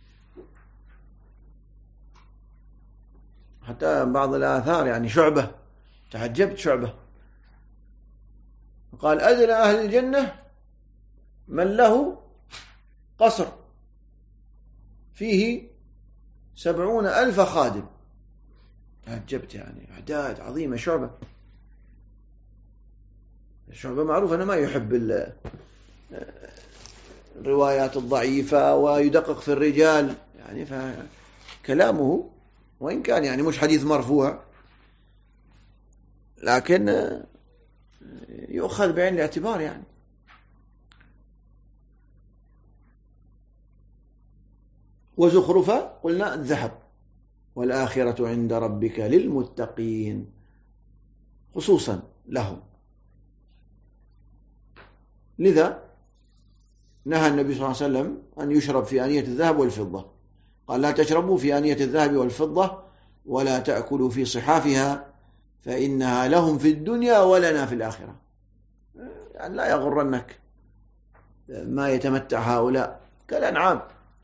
حتى بعض الآثار يعني شعبة، تعجبت شعبة قال أدنى أهل الجنة من له قصر فيه 70,000 خادم. تعجبت، يعني أعداد عظيمة. شعبة معروف أنه ما يحب الروايات الضعيفة ويدقق في الرجال، يعني فكلامه وإن كان يعني مش حديث مرفوع لكن يؤخذ بعين الاعتبار. يعني وزخرفة قلنا الذهب، والآخرة عند ربك للمتقين، خصوصا لهم. لذا نهى النبي صلى الله عليه وسلم أن يشرب في آنية الذهب والفضة، قال لا تشربوا في آنية الذهب والفضة ولا تأكلوا في صحافها فإنها لهم في الدنيا ولنا في الآخرة. يعني لا يغرنك ما يتمتع هؤلاء كالأنعام.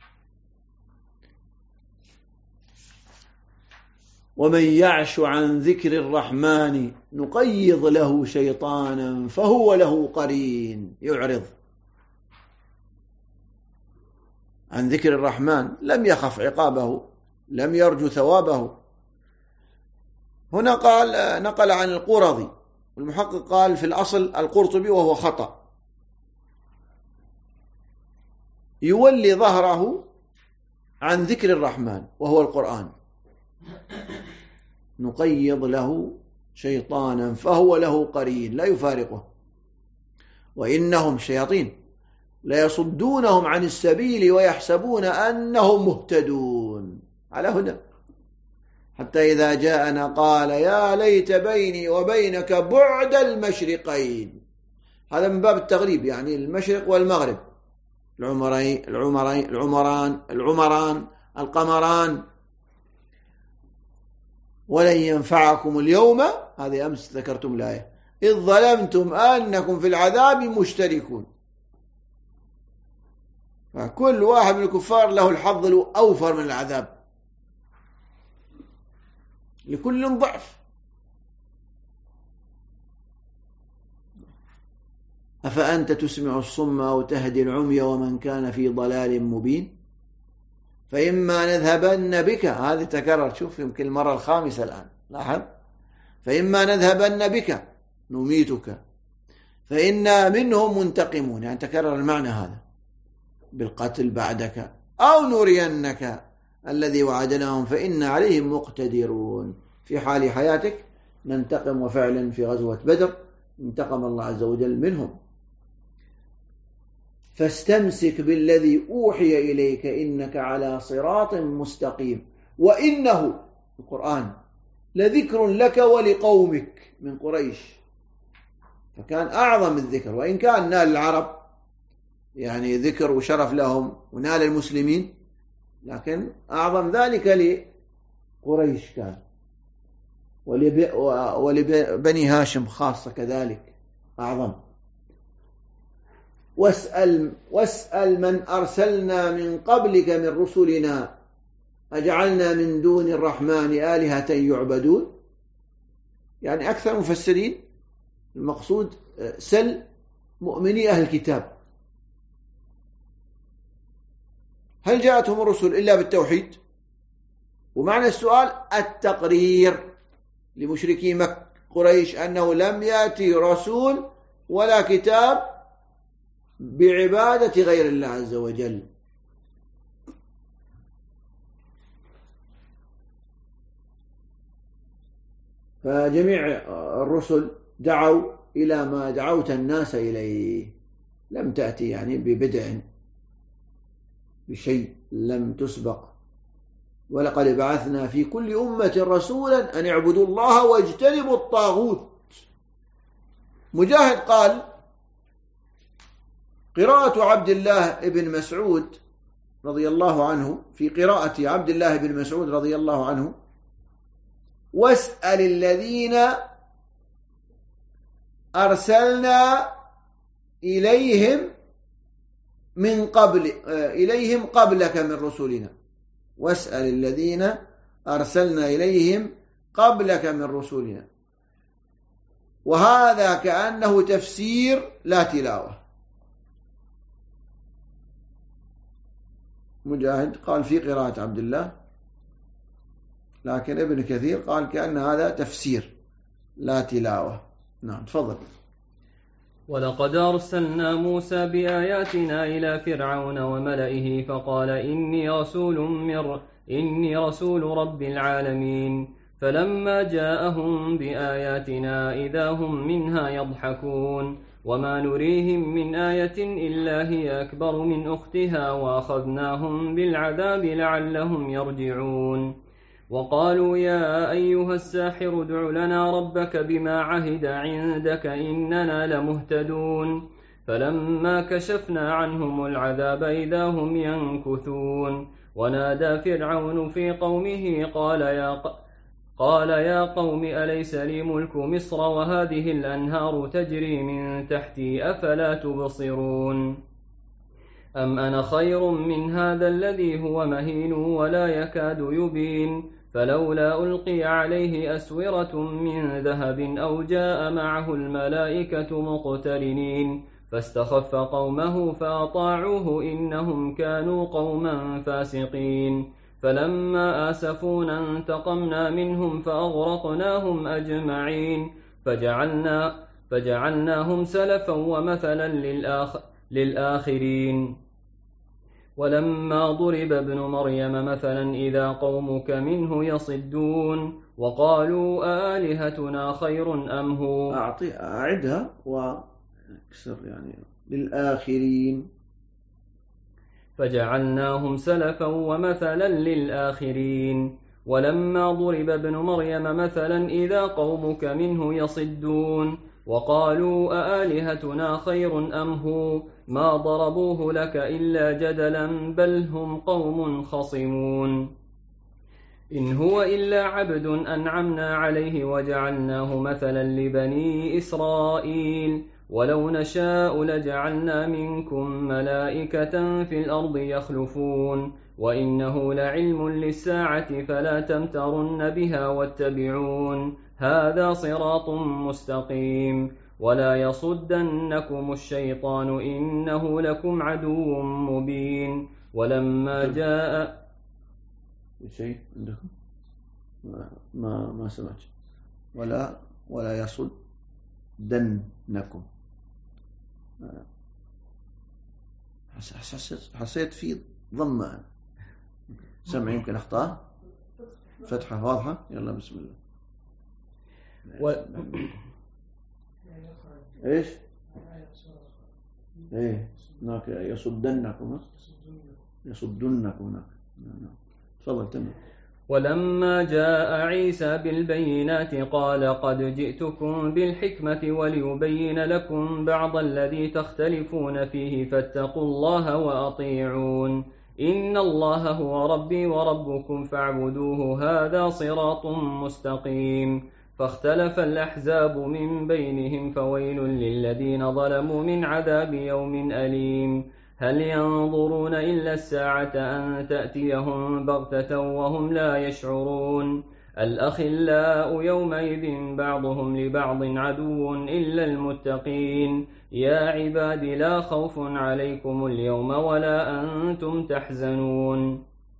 ومن يعش عن ذكر الرحمن نقيض له شيطانا فهو له قرين. يعرض عن ذكر الرحمن، لم يخف عقابه، لم يرجو ثوابه. هنا قال نقل عن القرظي، والمحقق قال في الأصل القرطبي وهو خطأ، يولي ظهره عن ذكر الرحمن وهو القرآن. نقيض له شيطانا فهو له قرين لا يفارقه وإنهم شياطين ليصدونهم عن السبيل ويحسبون أنهم مهتدون. على هدى. حتى إذا جاءنا قال يا ليت بيني وبينك بعد المشرقين. هذا من باب التغريب، يعني المشرق والمغرب، العمران القمران. ولن ينفعكم اليوم، هذه أمس ذكرتم الآية، إذ ظلمتم أنكم في العذاب مشتركون. فكل واحد من الكفار له الحظ الأوفر من العذاب، لكل ضعف. أفأنت تسمع الصم أو تهدي العمي ومن كان في ضلال مبين فإما نذهبن بك. هذه تكرر، شوف يمكن المرة الخامسة الآن، لاحظ. فإما نذهبن بك نميتك فإنا منهم منتقمون، يعني تكرر المعنى هذا بالقتل بعدك، أو نرينك الذي وعدناهم فإنا عليهم مقتدرون. في حال حياتك ننتقم، وفعلا في غزوة بدر انتقم الله عز وجل منهم. فاستمسك بالذي أوحي إليك إنك على صراط مستقيم وإنه القرآن لذكر لك ولقومك من قريش. فكان أعظم الذكر، وإن كان نال العرب يعني ذكر وشرف لهم ونال المسلمين، لكن أعظم ذلك لقريش كان، ولبني هاشم خاصة كذلك أعظم. واسأل من أرسلنا من قبلك من رسلنا أجعلنا من دون الرحمن آلهة يعبدون. يعني أكثر المفسرين المقصود سل مؤمني أهل الكتاب، هل جاءتهم الرسل إلا بالتوحيد؟ ومعنى السؤال التقرير لمشركي قريش أنه لم يأتي رسول ولا كتاب بعبادة غير الله عز وجل. فجميع الرسل دعوا إلى ما دعوت الناس إليه، لم تأتي يعني ببدع بشيء لم تسبق. ولقد بعثنا في كل أمة رسولا أن اعبدوا الله واجتنبوا الطاغوت. مجاهد قال قراءة عبد الله بن مسعود رضي الله عنه، في قراءة عبد الله بن مسعود رضي الله عنه: واسأل الذين أرسلنا إليهم قبلك من رسلنا، واسأل الذين أرسلنا إليهم قبلك من رسلنا. وهذا كأنه تفسير لا تلاوة. مجاهد قال في قراءة عبد الله، لكن ابن كثير قال كأن هذا تفسير لا تلاوة. نعم تفضل. ولقد أرسلنا موسى بآياتنا إلى فرعون وملئه فقال إني رسول رب العالمين. فلما جاءهم بآياتنا إذا هم منها يضحكون وما نريهم من آية إلا هي أكبر من أختها وأخذناهم بالعذاب لعلهم يرجعون. وقالوا يا أيها الساحر ادع لنا ربك بما عهد عندك إننا لمهتدون. فلما كشفنا عنهم العذاب إذا هم ينكثون. ونادى فرعون في قومه قال يا قوم أليس لي ملك مصر وهذه الأنهار تجري من تحتي أفلا تبصرون. أم أنا خير من هذا الذي هو مهين ولا يكاد يبين. فلولا ألقي عليه أسورة من ذهب أو جاء معه الملائكة مقترنين. فاستخف قومه فأطاعوه إنهم كانوا قوما فاسقين. فلما آسفونا انتقمنا منهم فأغرقناهم أجمعين فجعلناهم سلفا ومثلا للآخرين. ولما ضرب ابن مريم مثلا إذا قومك منه يصدون وقالوا آلهتنا خير أم هو. أعدها وأكسر يعني للآخرين. فجعلناهم سلفا ومثلا للآخرين. ولما ضرب ابن مريم مثلا إذا قومك منه يصدون وقالوا أآلهتنا خير أم هو ما ضربوه لك إلا جدلا بل هم قوم خصمون. إن هو إلا عبد أنعمنا عليه وجعلناه مثلا لبني إسرائيل. ولو نشاء لجعلنا منكم ملائكة في الأرض يخلفون وإنه لعلم للساعة فلا تمترن بها واتبعون هذا صراط مستقيم. ولا يصدنكم الشيطان إنه لكم عدو مبين. ولما جاء شيء عندكم ما سمعت. ولا يصدنكم. حسيت في ضمة سمع يمكن أخطاء. فتحة واضحة. يلا بسم الله. إيش إيه هناك يصدنكم هناك. تفضل تمام. ولما جاء عيسى بالبينات قال قد جئتكم بالحكمة وليبين لكم بعض الذي تختلفون فيه فاتقوا الله وأطيعون. إن الله هو ربي وربكم فاعبدوه هذا صراط مستقيم. فاختلف الأحزاب من بينهم فويل للذين ظلموا من عذاب يوم أليم. هل ينظرون إلا الساعة أن تأتيهم بغتة وهم لا يشعرون الأخلاء يومئذ بعضهم لبعض عدو إلا المتقين يا عباد لا خوف عليكم اليوم ولا أنتم تحزنون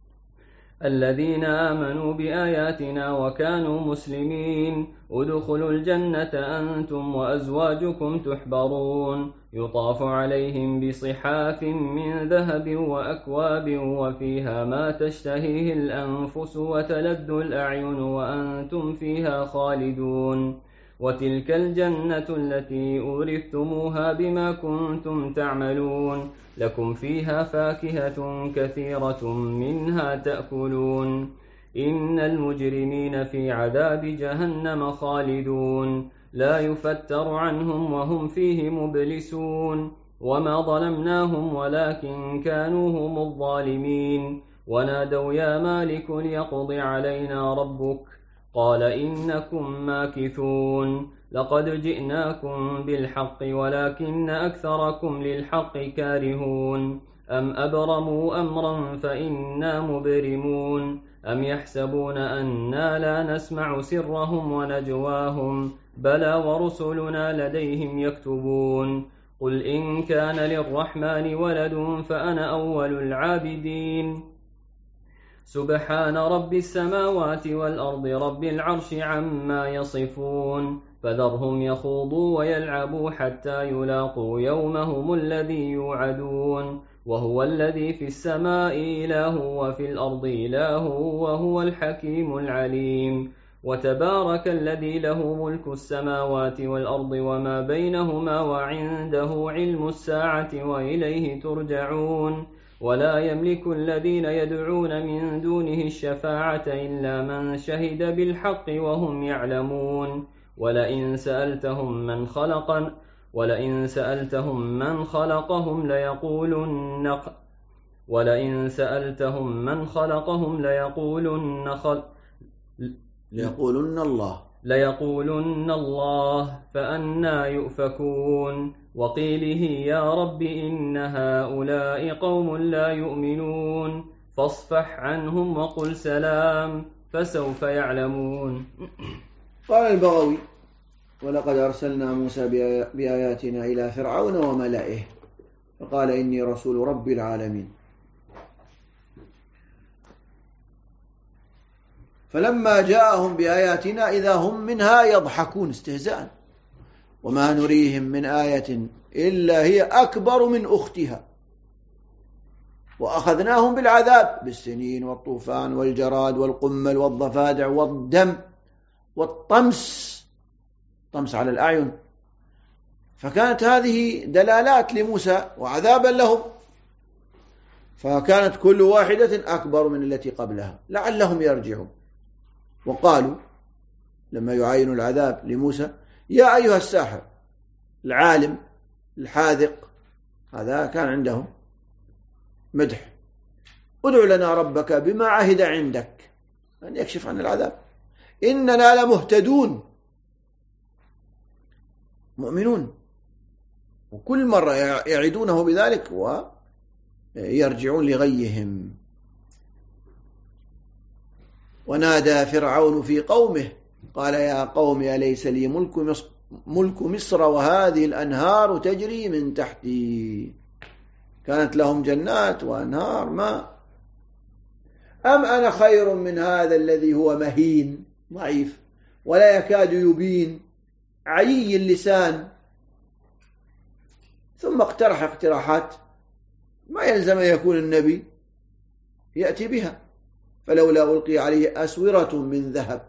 الذين آمنوا بآياتنا وكانوا مسلمين ادخلوا الجنة أنتم وأزواجكم تحبرون يطاف عليهم بصحاف من ذهب وأكواب وفيها ما تشتهيه الأنفس وتلذ الأعين وأنتم فيها خالدون وتلك الجنة التي أورثتموها بما كنتم تعملون لكم فيها فاكهة كثيرة منها تأكلون إن المجرمين في عذاب جهنم خالدون لا يفتر عنهم وهم فيه مبلسون وما ظلمناهم ولكن كانوا هم الظالمين ونادوا يا مالك ليقض علينا ربك قال إنكم ماكثون لقد جئناكم بالحق ولكن أكثركم للحق كارهون أم أبرموا أمرا فإنا مبرمون أم يحسبون أنا لا نسمع سرهم ونجواهم بلى ورسلنا لديهم يكتبون قل إن كان للرحمن ولد فأنا أول العابدين سبحان رب السماوات والأرض رب العرش عما يصفون فذرهم يخوضوا ويلعبوا حتى يلاقوا يومهم الذي يوعدون وهو الذي في السماء إله وفي الأرض إله وهو الحكيم العليم وتبارك الذي له ملك السماوات والأرض وما بينهما وعنده علم الساعة وإليه ترجعون ولا يملك الذين يدعون من دونه الشفاعة إلا من شهد بالحق وهم يعلمون ولئن سألتهم من خلقهم ليقولن الله فأنى يؤفكون وقيله يا رب إن هؤلاء قوم لا يؤمنون فاصفح عنهم وقل سلام فسوف يعلمون. قال البغوي ولقد أرسلنا موسى بآياتنا إلى فرعون وملئه فقال إني رسول رب العالمين فلما جاءهم بآياتنا إذا هم منها يضحكون استهزاء وما نريهم من آية إلا هي أكبر من أختها وأخذناهم بالعذاب بالسنين والطوفان والجراد والقمل والضفادع والدم والطمس على الأعين فكانت هذه دلالات لموسى وعذابا لهم فكانت كل واحدة أكبر من التي قبلها لعلهم يرجعون. وقالوا لما يعاينوا العذاب لموسى يا أيها الساحر العالم الحاذق هذا كان عندهم مدح ادع لنا ربك بما عهد عندك أن يكشف عن العذاب إننا لمهتدون مؤمنون وكل مرة يعيدونه بذلك ويرجعون لغيهم. ونادى فرعون في قومه قال يا قوم أليس لي ملك مصر وهذه الأنهار تجري من تحتي كانت لهم جنات وأنهار ماء أم أنا خير من هذا الذي هو مهين ضعيف ولا يكاد يبين عيي اللسان ثم اقترح اقتراحات ما يلزم أن يكون النبي يأتي بها فلولا ألقي عليه أسورة من ذهب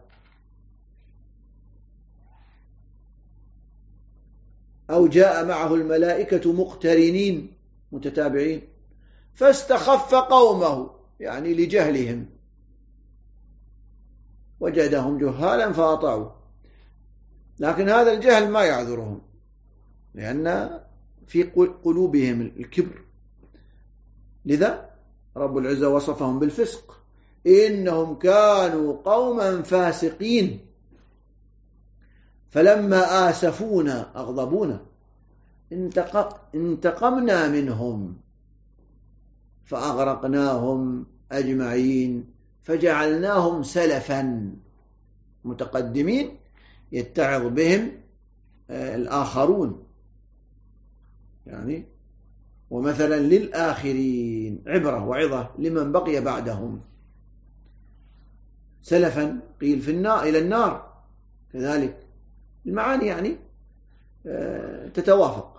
أو جاء معه الملائكة مقترنين متتابعين فاستخف قومه يعني لجهلهم وجدهم جهالا فأطاعوا لكن هذا الجهل ما يعذرهم لأن في قلوبهم الكبر لذا رب العزة وصفهم بالفسق إنهم كانوا قوما فاسقين فلما آسفونا أغضبونا انتقمنا منهم فأغرقناهم أجمعين فجعلناهم سلفا المتقدمين يتعظ بهم الآخرون، يعني ومثلا للآخرين عبرة وعظة لمن بقي بعدهم. سلفا قيل في النار إلى النار، كذلك المعاني يعني تتوافق.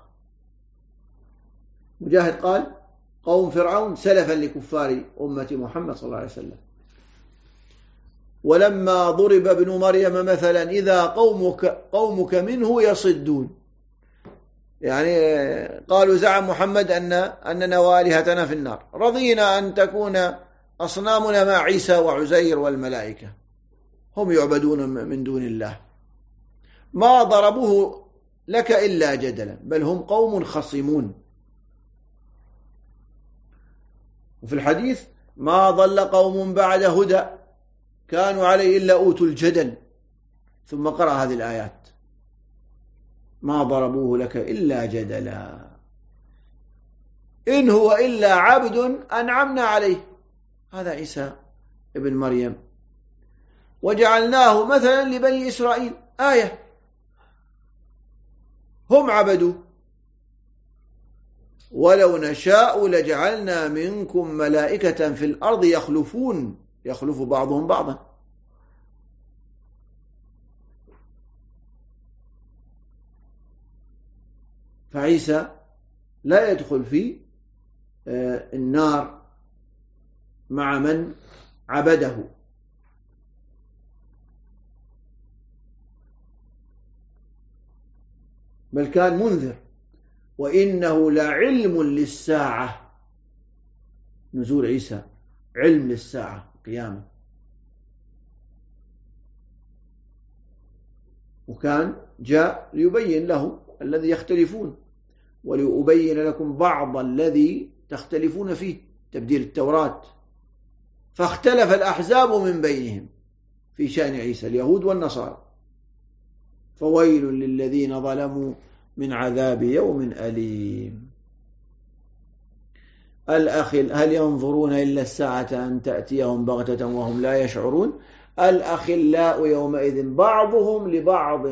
مجاهد قال قوم فرعون سلفا لكفار أمة محمد صلى الله عليه وسلم. ولما ضرب ابن مريم مثلا إذا قومك منه يصدون، يعني قالوا زعم محمد أننا وآلهتنا في النار، رضينا أن تكون أصنامنا مع عيسى وعزير والملائكة، هم يعبدون من دون الله، ما ضربوه لك إلا جدلا بل هم قوم خصمون. وفي الحديث ما ضل قوم بعد هدى كانوا عليه إلا أوتوا الجدل، ثم قرأ هذه الآيات ما ضربوه لك إلا جدلا إن هو إلا عبد أنعمنا عليه، هذا عيسى ابن مريم، وجعلناه مثلا لبني إسرائيل آية، هم عبدوا ولو نشاء لجعلنا منكم ملائكة في الأرض يخلف بعضهم بعضا. فعيسى لا يدخل في النار مع من عبده، بل كان منذر، وإنه لعلم للساعة، نزول عيسى علم للساعة قيامة، وكان جاء ليبين له الذي يختلفون وليبين لكم بعض الذي تختلفون فيه، تبديل التوراة. فاختلف الأحزاب من بينهم في شأن عيسى اليهود والنصارى، فويل للذين ظلموا من عذاب يوم أليم. الأخل هل ينظرون إلا الساعة أن تأتيهم بغتة وهم لا يشعرون الأخلاء يومئذ بعضهم لبعض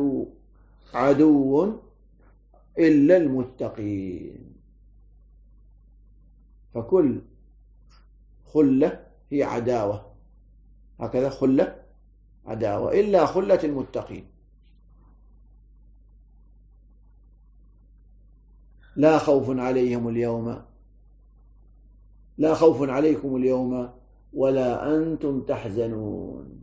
عدو إلا المتقين. فكل خلة هي عداوة، هكذا خلة عداوة إلا خلة المتقين. لا خوف عليكم اليوم ولا أنتم تحزنون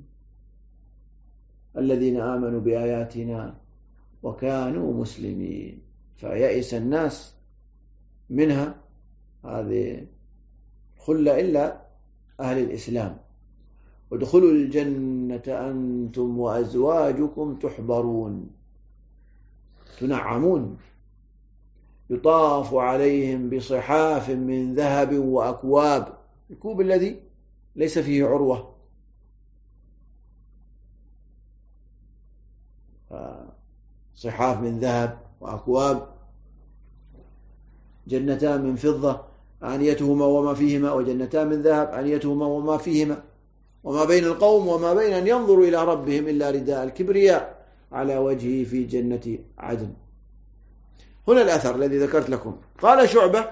الذين آمنوا بآياتنا وكانوا مسلمين. فيأس الناس منها هذه خلة إلا أهل الإسلام. ادخلوا الجنة أنتم وأزواجكم تحبرون تنعمون يطاف عليهم بصحاف من ذهب وأكواب، الكوب الذي ليس فيه عروة، صحاف من ذهب وأكواب. جنتان من فضة آنيتهما وما فيهما، وجنتان من ذهب آنيتهما وما فيهما، وما بين القوم وما بين أن ينظروا إلى ربهم إلا رداء الكبرياء على وجهه في جنة عدن. هنا الأثر الذي ذكرت لكم. قال شعبة،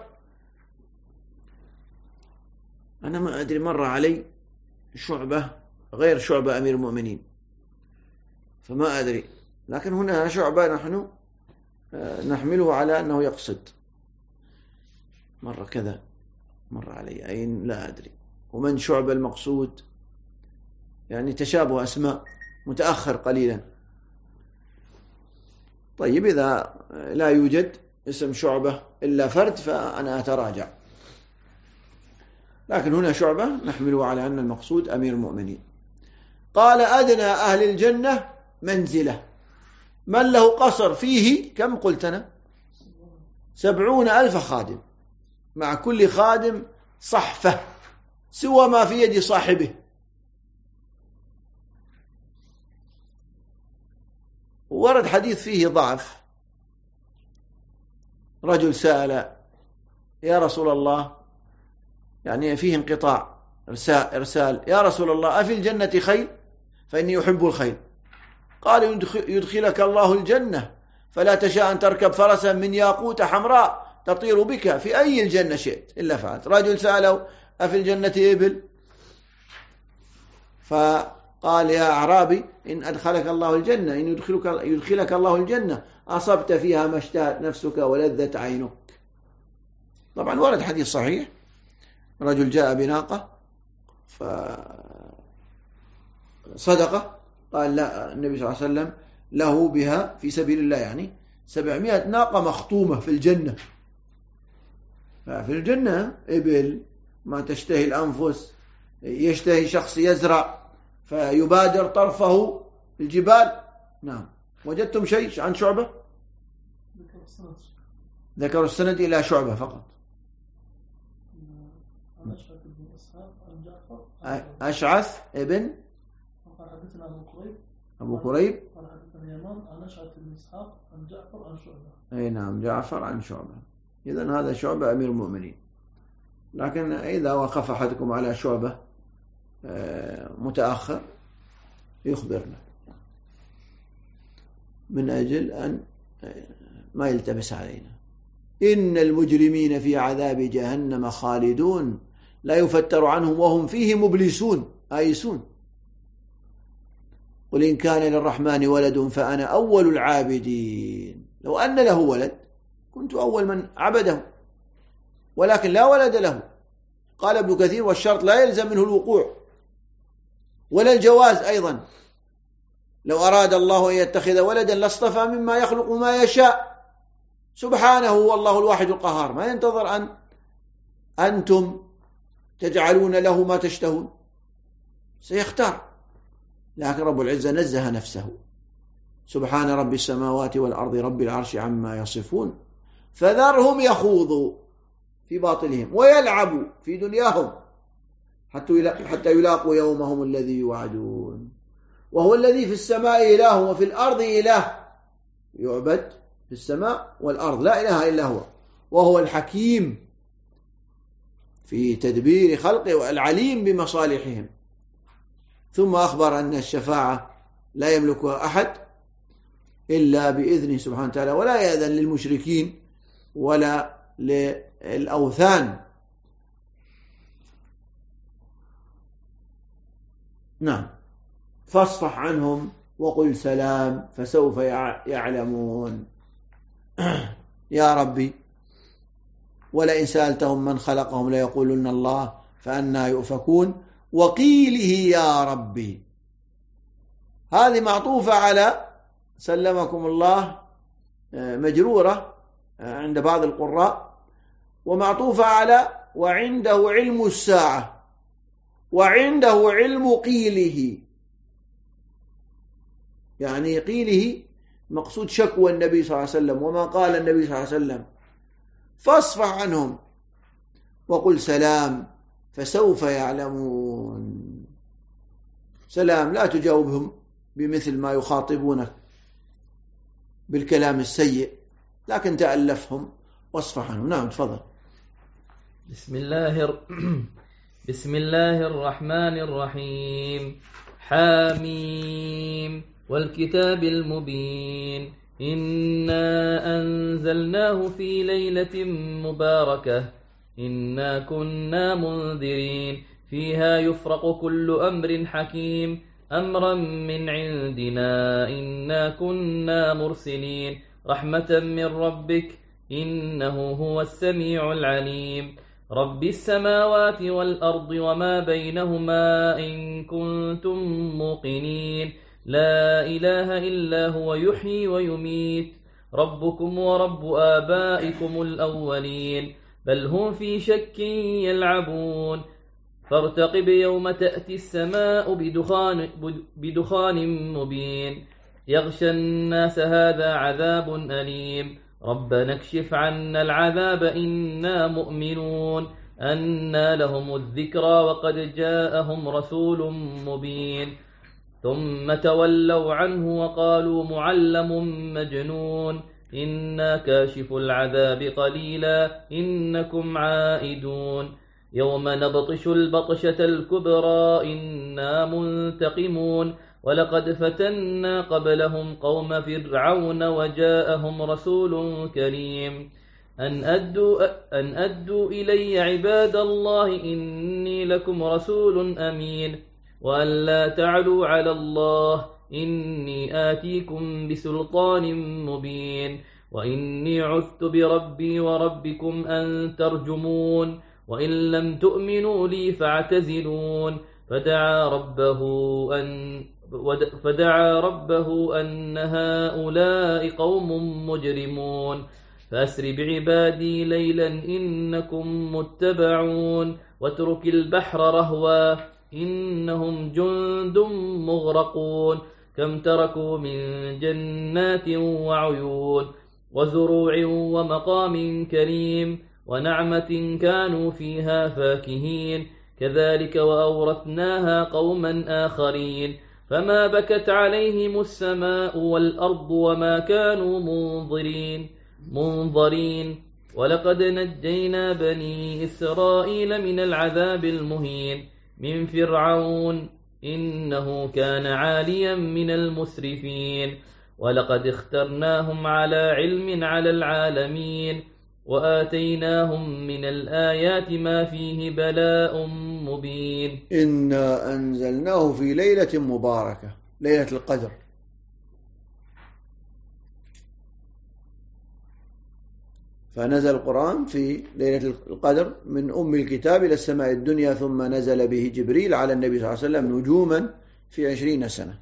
أنا ما أدري مر علي شعبة غير شعبة أمير المؤمنين فما أدري، لكن هنا شعبة نحن نحمله على أنه يقصد، مرة كذا مر علي أين لا أدري. ومن شعبة المقصود يعني تشابه أسماء متأخر قليلا. طيب إذا لا يوجد اسم شعبة إلا فرد فأنا أتراجع، لكن هنا شعبة نحمله على أن المقصود أمير المؤمنين. قال أدنى أهل الجنة منزلة من له قصر فيه كم قلت أنا 70,000 خادم، مع كل خادم صحفة سوى ما في يد صاحبه. ورد حديث فيه ضعف، رجل سأل يا رسول الله، يعني فيه انقطاع إرسال، يا رسول الله أفي الجنة خير؟ فإني أحب الخيل. قال يدخلك الله الجنة فلا تشاء أن تركب فرسا من ياقوت حمراء تطير بك في أي الجنة شئت إلا فعلت. رجل سأله أفي الجنة إبل؟ فقال يا أعرابي إن أدخلك الله الجنة، إن يدخلك الله الجنة أصبت فيها ما اشتهت نفسك ولذت عينك. طبعا ورد حديث صحيح، رجل جاء بناقة فصدقة، قال لا النبي صلى الله عليه وسلم له بها في سبيل الله يعني 700 ناقة مخطومة في الجنة. ففي الجنة إبل ما تشتهي الأنفس، يشتهي شخص يزرع فيبادر طرفه الجبال. نعم. وجدتم شيء عن شعبة؟ ذكروا السند إلى شعبة فقط. أشعث ابن أبو كريب أي نعم جعفر عن شعبة. إذن هذا شعبة أمير المؤمنين، لكن إذا وقف أحدكم على شعبة متأخر يخبرنا من أجل أن ما يلتبس علينا. إن المجرمين في عذاب جهنم خالدون لا يفتر عنهم وهم فيه مبلسون آيسون. قل إن كان للرحمن ولد فأنا أول العابدين. لو أن له ولد كنت أول من عبده، ولكن لا ولد له. قال ابن كثير والشرط لا يلزم منه الوقوع ولا الجواز أيضا. لو أراد الله أن يتخذ ولدا لاصطفى مما يخلق ما يشاء سبحانه والله الواحد القهار. ما ينتظر أن أنتم تجعلون له ما تشتهون، سيختار. لكن رب العزة نزه نفسه سبحان رب السماوات والأرض رب العرش عما يصفون فذرهم يخوضوا في باطلهم ويلعبوا في دنياهم حتى يلاقوا يومهم الذي يوعدون. وهو الذي في السماء إله وفي الأرض إله، يعبد في السماء والأرض لا إله إلا هو. وهو الحكيم في تدبير خلقه والعليم بمصالحهم. ثم أخبر أن الشفاعة لا يملكها أحد إلا بإذنه سبحانه وتعالى، ولا يأذن للمشركين ولا للأوثان. نعم. فاصفح عنهم وقل سلام فسوف يعلمون. يا ربي ولئن سألتهم من خلقهم ليقولن الله فأنى يؤفكون وقيله يا ربي. هذه معطوفة على سلمكم الله، مجرورة عند بعض القراء، ومعطوفة على وعنده علم الساعة وعنده علم قيله. يعني قيله مقصود شكوى النبي صلى الله عليه وسلم وما قال النبي صلى الله عليه وسلم. فاصفح عنهم وقل سلام فسوف يعلمون. سلام، لا تجاوبهم بمثل ما يخاطبونك بالكلام السيء، لكن تألفهم واصفح عنهم. نعم تفضل. بسم الله الرحمن الرحيم. حاميم والكتاب المبين إنا أنزلناه في ليلة مباركة إنا كنا منذرين فيها يفرق كل أمر حكيم أمرا من عندنا إنا كنا مرسلين رحمة من ربك إنه هو السميع العليم. رب السماوات والأرض وما بينهما إن كنتم موقنين لا إله إلا هو يحيي ويميت ربكم ورب آبائكم الأولين بل هم في شك يلعبون فارتقب يوم تأتي السماء بدخان مبين يغشى الناس هذا عذاب أليم ربنا اكشف عنا العذاب إنا مؤمنون أنى لهم الذكرى وقد جاءهم رسول مبين ثم تولوا عنه وقالوا معلم مجنون إنا كاشف العذاب قليلا إنكم عائدون يوم نبطش البطشة الكبرى إنا منتقمون ولقد فتنا قبلهم قوم فرعون وجاءهم رسول كريم أن أدوا إلي عباد الله إني لكم رسول أمين وأن لا تعلوا على الله إني آتيكم بسلطان مبين وإني عذت بربي وربكم أن ترجمون وإن لم تؤمنوا لي فاعتزلون فدعا ربه أن هؤلاء قوم مجرمون فأسر بعبادي ليلا إنكم متبعون واترك البحر رهوا إنهم جند مغرقون كم تركوا من جنات وعيون وزروع ومقام كريم ونعمة كانوا فيها فاكهين كذلك وأورثناها قوما آخرين فما بكت عليهم السماء والأرض وما كانوا منظرين ولقد نجينا بني إسرائيل من العذاب المهين من فرعون إنه كان عاليا من المسرفين ولقد اخترناهم على علم على العالمين وآتيناهم من الآيات ما فيه بلاء مبين إنا أنزلناه في ليلة مباركة ليلة القدر فنزل القرآن في ليلة القدر من أم الكتاب إلى السماء الدنيا ثم نزل به جبريل على النبي صلى الله عليه وسلم نجوما في 20 سنة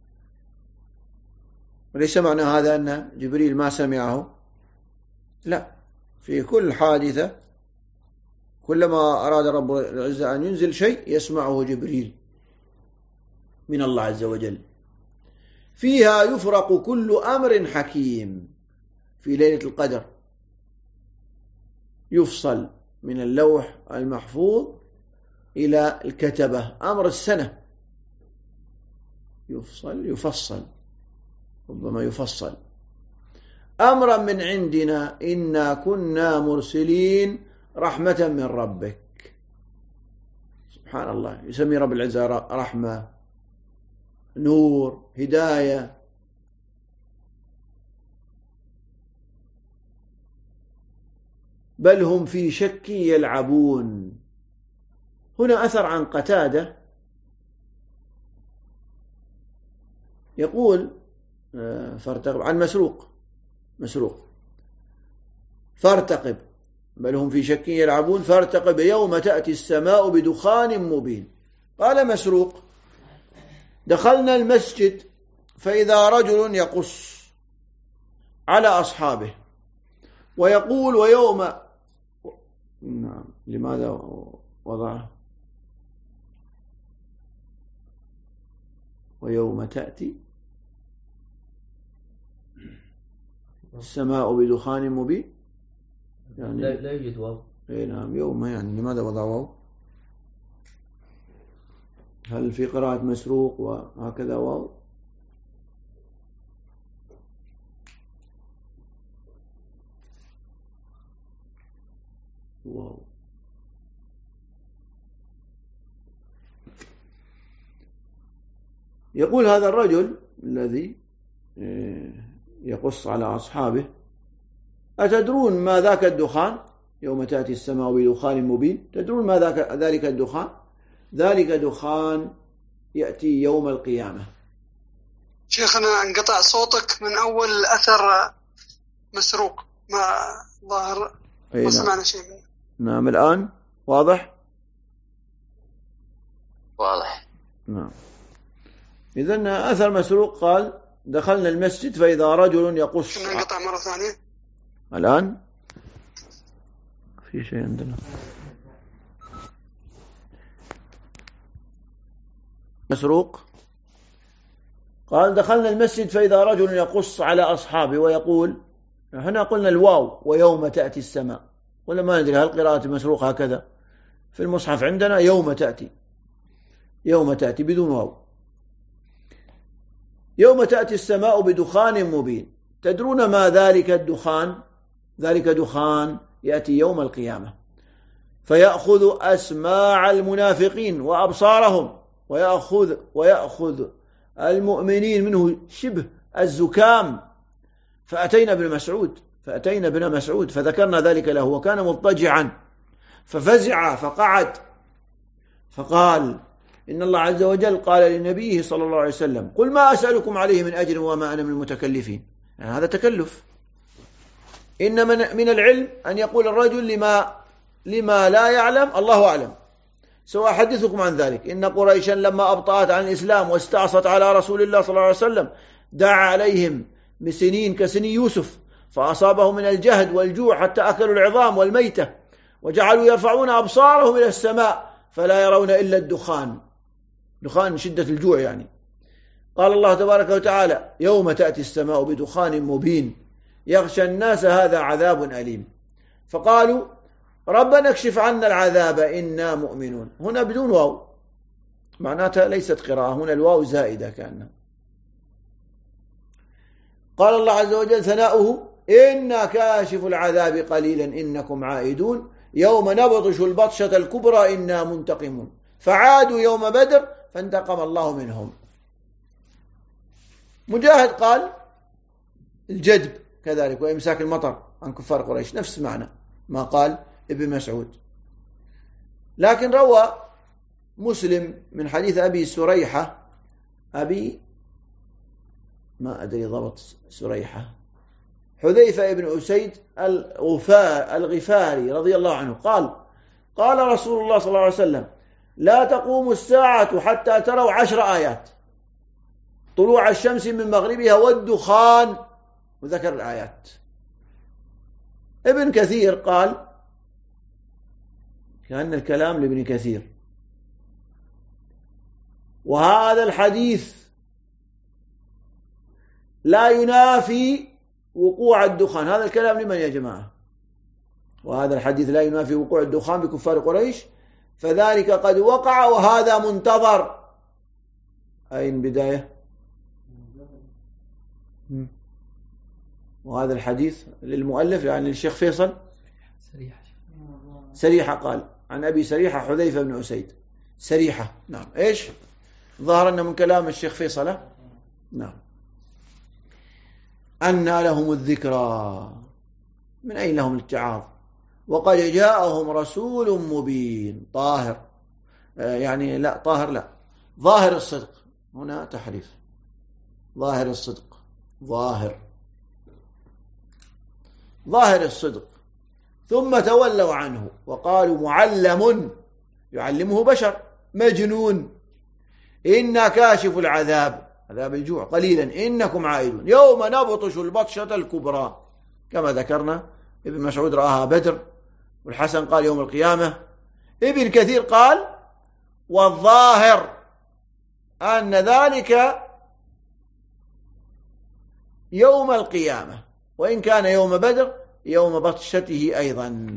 وليس معنى هذا أن جبريل ما سمعه لا في كل حادثة كلما أراد رب العزة أن ينزل شيء يسمعه جبريل من الله عز وجل فيها يفرق كل أمر حكيم في ليلة القدر يفصل من اللوح المحفوظ إلى الكتبة أمر السنة يفصل ربما يفصل أمرا من عندنا إنا كنا مرسلين رحمة من ربك سبحان الله يسمي رب العزة رحمة نور هداية بل هم في شك يلعبون هنا أثر عن قتادة يقول فارتقب عن مسروق فارتقب بل هم في شك يلعبون فارتقب يوم تأتي السماء بدخان مبين قال مسروق دخلنا المسجد فإذا رجل يقص على أصحابه ويقول ويوم لماذا وضعه ويوم تأتي السماء بدخان مبين يعني لا يوجد واو نعم يوم يعني لماذا وضع واو هل في قراءة مسروق وهكذا واو يقول هذا الرجل الذي يقص على أصحابه أتدرون ما ذاك الدخان يوم تأتي السماء بدخان مبين تدرون ما ذلك الدخان ذلك دخان يأتي يوم القيامة شيخنا انقطع صوتك من أول أثر مسروق ما ظاهر ما سمعنا شيء نعم الآن واضح نعم إذن أثر مسروق قال دخلنا المسجد فإذا رجل يقص انقطع مرة ثانية الآن في شيء عندنا مسروق قال دخلنا المسجد فإذا رجل يقص على أصحابه ويقول هنا قلنا الواو ويوم تأتي السماء ولا ما ندري هل قراءة مسروق هكذا في المصحف عندنا يوم تأتي بدون واو يوم تأتي السماء بدخان مبين تدرون ما ذلك الدخان ذلك دخان يأتي يوم القيامة فيأخذ أسماع المنافقين وأبصارهم ويأخذ المؤمنين منه شبه الزكام. فأتينا ابن مسعود فذكرنا ذلك له، وكان مضطجعا ففزع فقعد، فقال إن الله عز وجل قال لنبيه صلى الله عليه وسلم قل ما أسألكم عليه من أجر وما أنا من المتكلفين. يعني هذا تكلف. إن من العلم أن يقول الرجل لما لا يعلم الله أعلم. سأحدثكم عن ذلك. إن قريشا لما أبطأت عن الإسلام واستعصت على رسول الله صلى الله عليه وسلم دعا عليهم بسنين كسني يوسف، فأصابهم من الجهد والجوع حتى أكلوا العظام والميتة، وجعلوا يرفعون أبصارهم إلى السماء فلا يرون إلا الدخان، دخان شدة الجوع يعني. قال الله تبارك وتعالى يوم تأتي السماء بدخان مبين يغشى الناس هذا عذاب أليم، فقالوا ربنا اكشف عنا العذاب إنا مؤمنون. هنا بدون واو، معناتها ليست قراءة، هنا الواو زائدة كأنها. قال الله عز وجل ثناؤه إنا كاشف العذاب قليلا إنكم عائدون يوم نبطش البطشة الكبرى إنا منتقمون، فعادوا يوم بدر فانتقم الله منهم. مجاهد قال الجدب كذلك وإمساك المطر عن كفار قريش، نفس معنى ما قال ابن مسعود. لكن روى مسلم من حديث أبي سريحة، ما أدري ضبط سريحة، حذيفة بن أسيد الغفاري رضي الله عنه قال رسول الله صلى الله عليه وسلم لا تقوم الساعة حتى تروا 10 آيات: طلوع الشمس من مغربها والدخان، وذكر الآيات. ابن كثير قال، كأن الكلام لابن كثير، وهذا الحديث لا ينافي وقوع الدخان. هذا الكلام لمن يا جماعة؟ وهذا الحديث لا ينافي وقوع الدخان بكفار قريش، فذلك قد وقع وهذا منتظر. أين بداية؟ وهذا الحديث للمؤلف يعني للشيخ فيصل سريحة قال عن أبي سريحة حذيفة بن أسيد سريحة. نعم. إيش ظهر أنه من كلام الشيخ فيصل. نعم. أنى لهم الذكرى، من أين لهم الاتعاظ؟ وقد جاءهم رسول مبين طاهر، يعني لا طاهر لا، ظاهر الصدق، هنا تحريف، ظاهر الصدق، ظاهر الصدق. ثم تولوا عنه وقالوا معلم يعلمه بشر مجنون. إنا كاشف العذاب، عذاب الجوع، قليلا إنكم عائدون يوم نبطش البطشة الكبرى، كما ذكرنا ابن مسعود رآها بدر، والحسن قال يوم القيامة. ابن كثير قال والظاهر أن ذلك يوم القيامة، وإن كان يوم بدر يوم بطشته أيضا.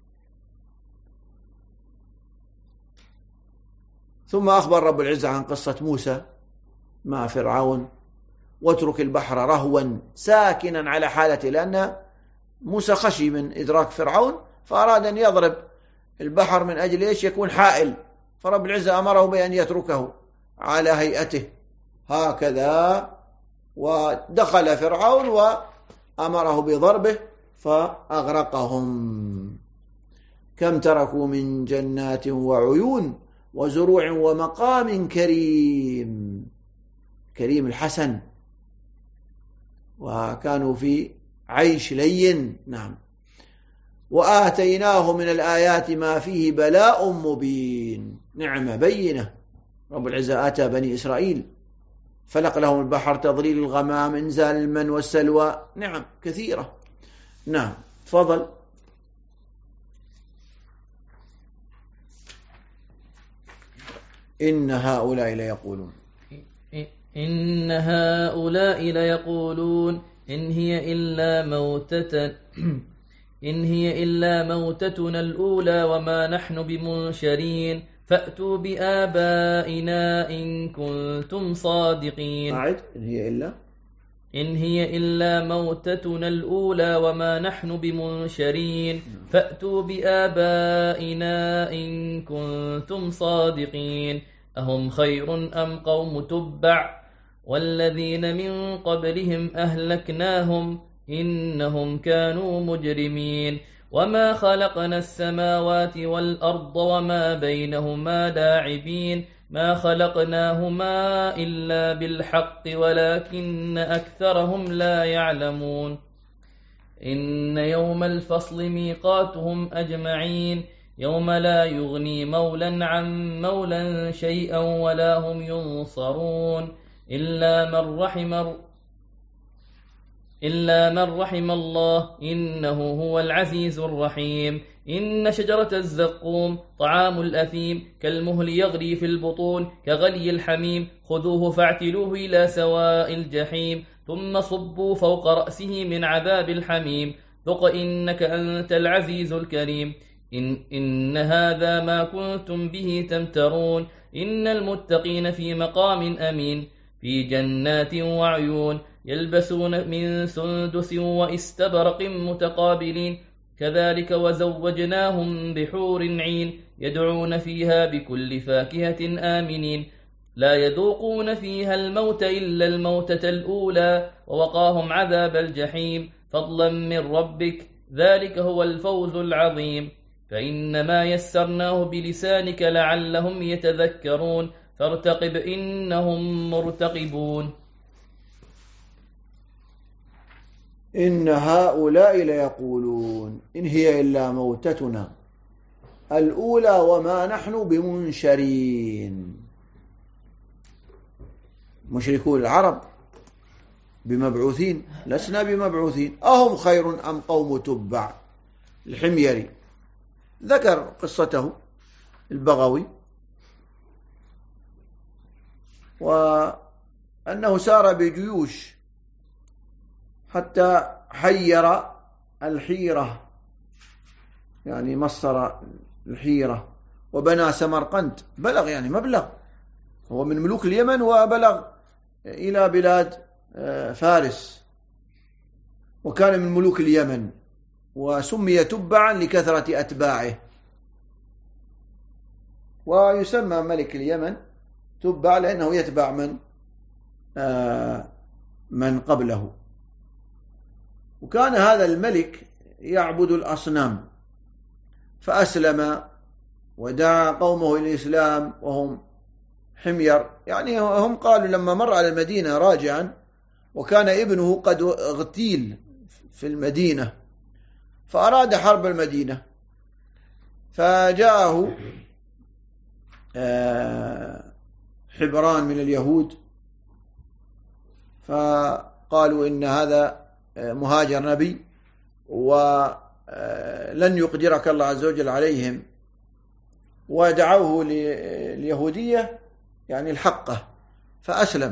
ثم أخبر رب العزة عن قصة موسى مع فرعون، واترك البحر رهوا ساكنا على حالته، لأن موسى خشي من إدراك فرعون فأراد أن يضرب البحر من أجل إيش؟ يكون حائل، فرب العزة أمره بأن يتركه على هيئته هكذا، ودخل فرعون وأمره بضربه فأغرقهم. كم تركوا من جنات وعيون وزروع ومقام كريم، كريم الحسن، وكانوا في عيش لين. نعم. وآتيناه من الآيات ما فيه بلاء مبين، نعمة بينة. رب العزة آتى بني إسرائيل، فلق لهم البحر، تضليل الغمام، إنزال المن والسلوى، نعم كثيرة. نعم تفضل. إن هؤلاء ليقولون إن هي إلا موتتنا الأولى وما نحن بمنشرين فأتوا بآبائنا إن كنتم صادقين. إن هي إلا موتتنا الأولى وما نحن بمنشرين فأتوا بآبائنا إن كنتم صادقين. أهم خير أم قوم تبع والذين من قبلهم أهلكناهم إنهم كانوا مجرمين وما خلقنا السماوات والأرض وما بينهما لاعبين ما خلقناهما إلا بالحق ولكن أكثرهم لا يعلمون إن يوم الفصل ميقاتهم أجمعين يوم لا يغني مولا عن مولا شيئا ولا هم ينصرون إلا من رحم الله إنه هو العزيز الرحيم إن شجرة الزقوم طعام الأثيم كالمهل يغلي في البطون كغلي الحميم خذوه فاعتلوه إلى سواء الجحيم ثم صبوا فوق رأسه من عذاب الحميم ذق إنك أنت العزيز الكريم إن هذا ما كنتم به تمترون إن المتقين في مقام أمين في جنات وعيون يلبسون من سندس واستبرق متقابلين كذلك وزوجناهم بحور عين يدعون فيها بكل فاكهة آمنين لا يذوقون فيها الموت إلا الموتة الأولى ووقاهم عذاب الجحيم فضلا من ربك ذلك هو الفوز العظيم فإنما يسرناه بلسانك لعلهم يتذكرون فارتقب إنهم مرتقبون إن هؤلاء ليقولون إن هي إلا موتتنا الأولى وما نحن بمنشرين. مشركو العرب بمبعوثين لسنا بمبعوثين أهم خير أم قوم تبع الحميري ذكر قصته البغوي وأنه سار بجيوش حتى حير الحيرة يعني مصر الحيرة وبنى سمرقند بلغ يعني مبلغ هو من ملوك اليمن وبلغ إلى بلاد فارس وكان من ملوك اليمن وسمي تبعا لكثرة أتباعه ويسمى ملك اليمن تبع لأنه يتبع من قبله. وكان هذا الملك يعبد الأصنام فأسلم ودعا قومه إلى الإسلام وهم حمير يعني هم قالوا لما مر على المدينة راجعا وكان ابنه قد اغتيل في المدينة فأراد حرب المدينة فجاءه حبران من اليهود فقالوا إن هذا مهاجر نبي ولن يقدرك الله عز وجل عليهم ودعوه لليهودية يعني الحقة فأسلم.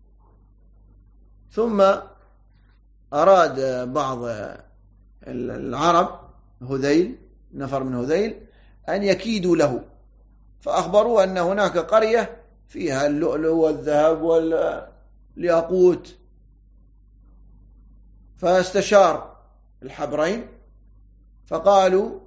ثم أراد بعض العرب هذيل نفر من هذيل أن يكيدوا له فأخبروا أن هناك قرية فيها اللؤلؤ والذهب والياقوت فاستشار الحبرين فقالوا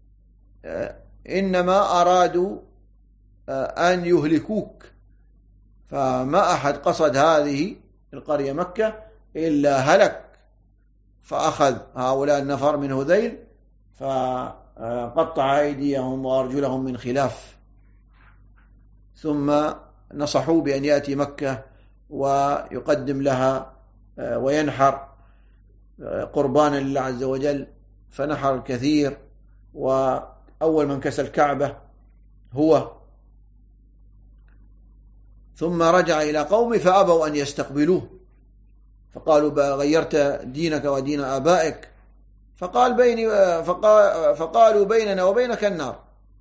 إنما أرادوا أن يهلكوك فما أحد قصد هذه القرية مكة إلا هلك. فأخذ هؤلاء النفر من هذيل فقطع أيديهم وأرجلهم من خلاف ثم نصحوا بأن يأتي مكة ويقدم لها وينحر قربانا لله عز وجل فنحر الكثير وأول من كسى الكعبة هو. ثم رجع إلى قومه فأبوا أن يستقبلوه فقالوا غيرت دينك ودين آبائك فقالوا بيننا وبينك النار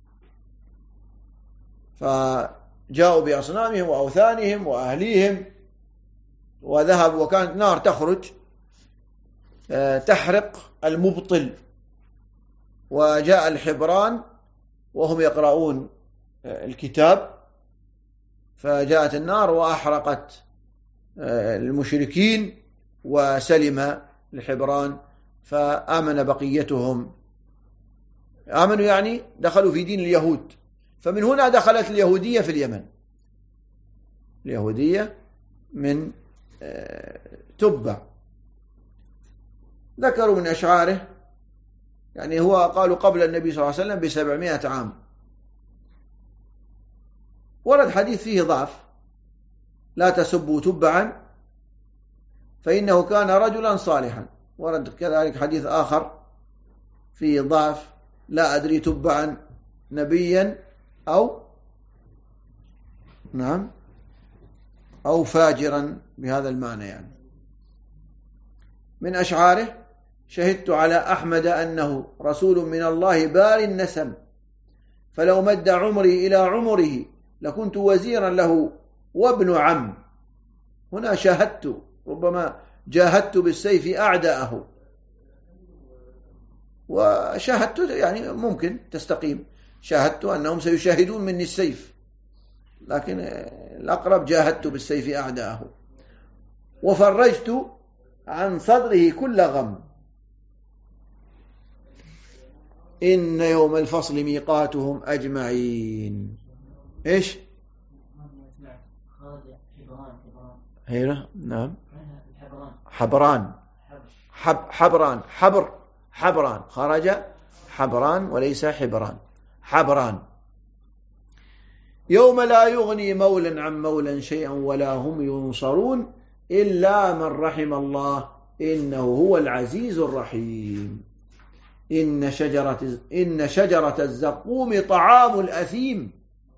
فجاءوا بأصنامهم وأوثانهم وأهليهم وذهبوا وكانت نار تخرج تحرق المبطل وجاء الحبران وهم يقرؤون الكتاب فجاءت النار وأحرقت المشركين وسلم الحبران فآمن بقيتهم. آمنوا يعني دخلوا في دين اليهود فمن هنا دخلت اليهودية في اليمن. اليهودية من تبع. ذكروا من أشعاره يعني هو قالوا قبل النبي صلى الله عليه وسلم ب700 عام. ورد حديث فيه ضعف: لا تسبوا تبعا فإنه كان رجلا صالحا. ورد كذلك حديث آخر فيه ضعف: لا أدري تبعا نبيا أو فاجرا، بهذا المعنى يعني. من أشعاره: شهدت على أحمد أنه رسول من الله بار النسم، فلو مد عمري إلى عمره لكنت وزيرا له وابن عم. هنا شاهدت، ربما جاهدت بالسيف أعداءه، وشاهدت يعني ممكن تستقيم، شاهدت أنهم سيشاهدون مني السيف، لكن الأقرب جاهدت بالسيف أعداءه، وفرجت عن صدره كل غم. إن يوم الفصل ميقاتهم أجمعين. إيش؟ هنا نعم حبران حبران خرج حبران وليس حبران، حبران. يوم لا يغني مولا عن مولا شيئا ولا هم ينصرون إلا من رحم الله إنه هو العزيز الرحيم. إن شجرة الزقوم طعام الأثيم.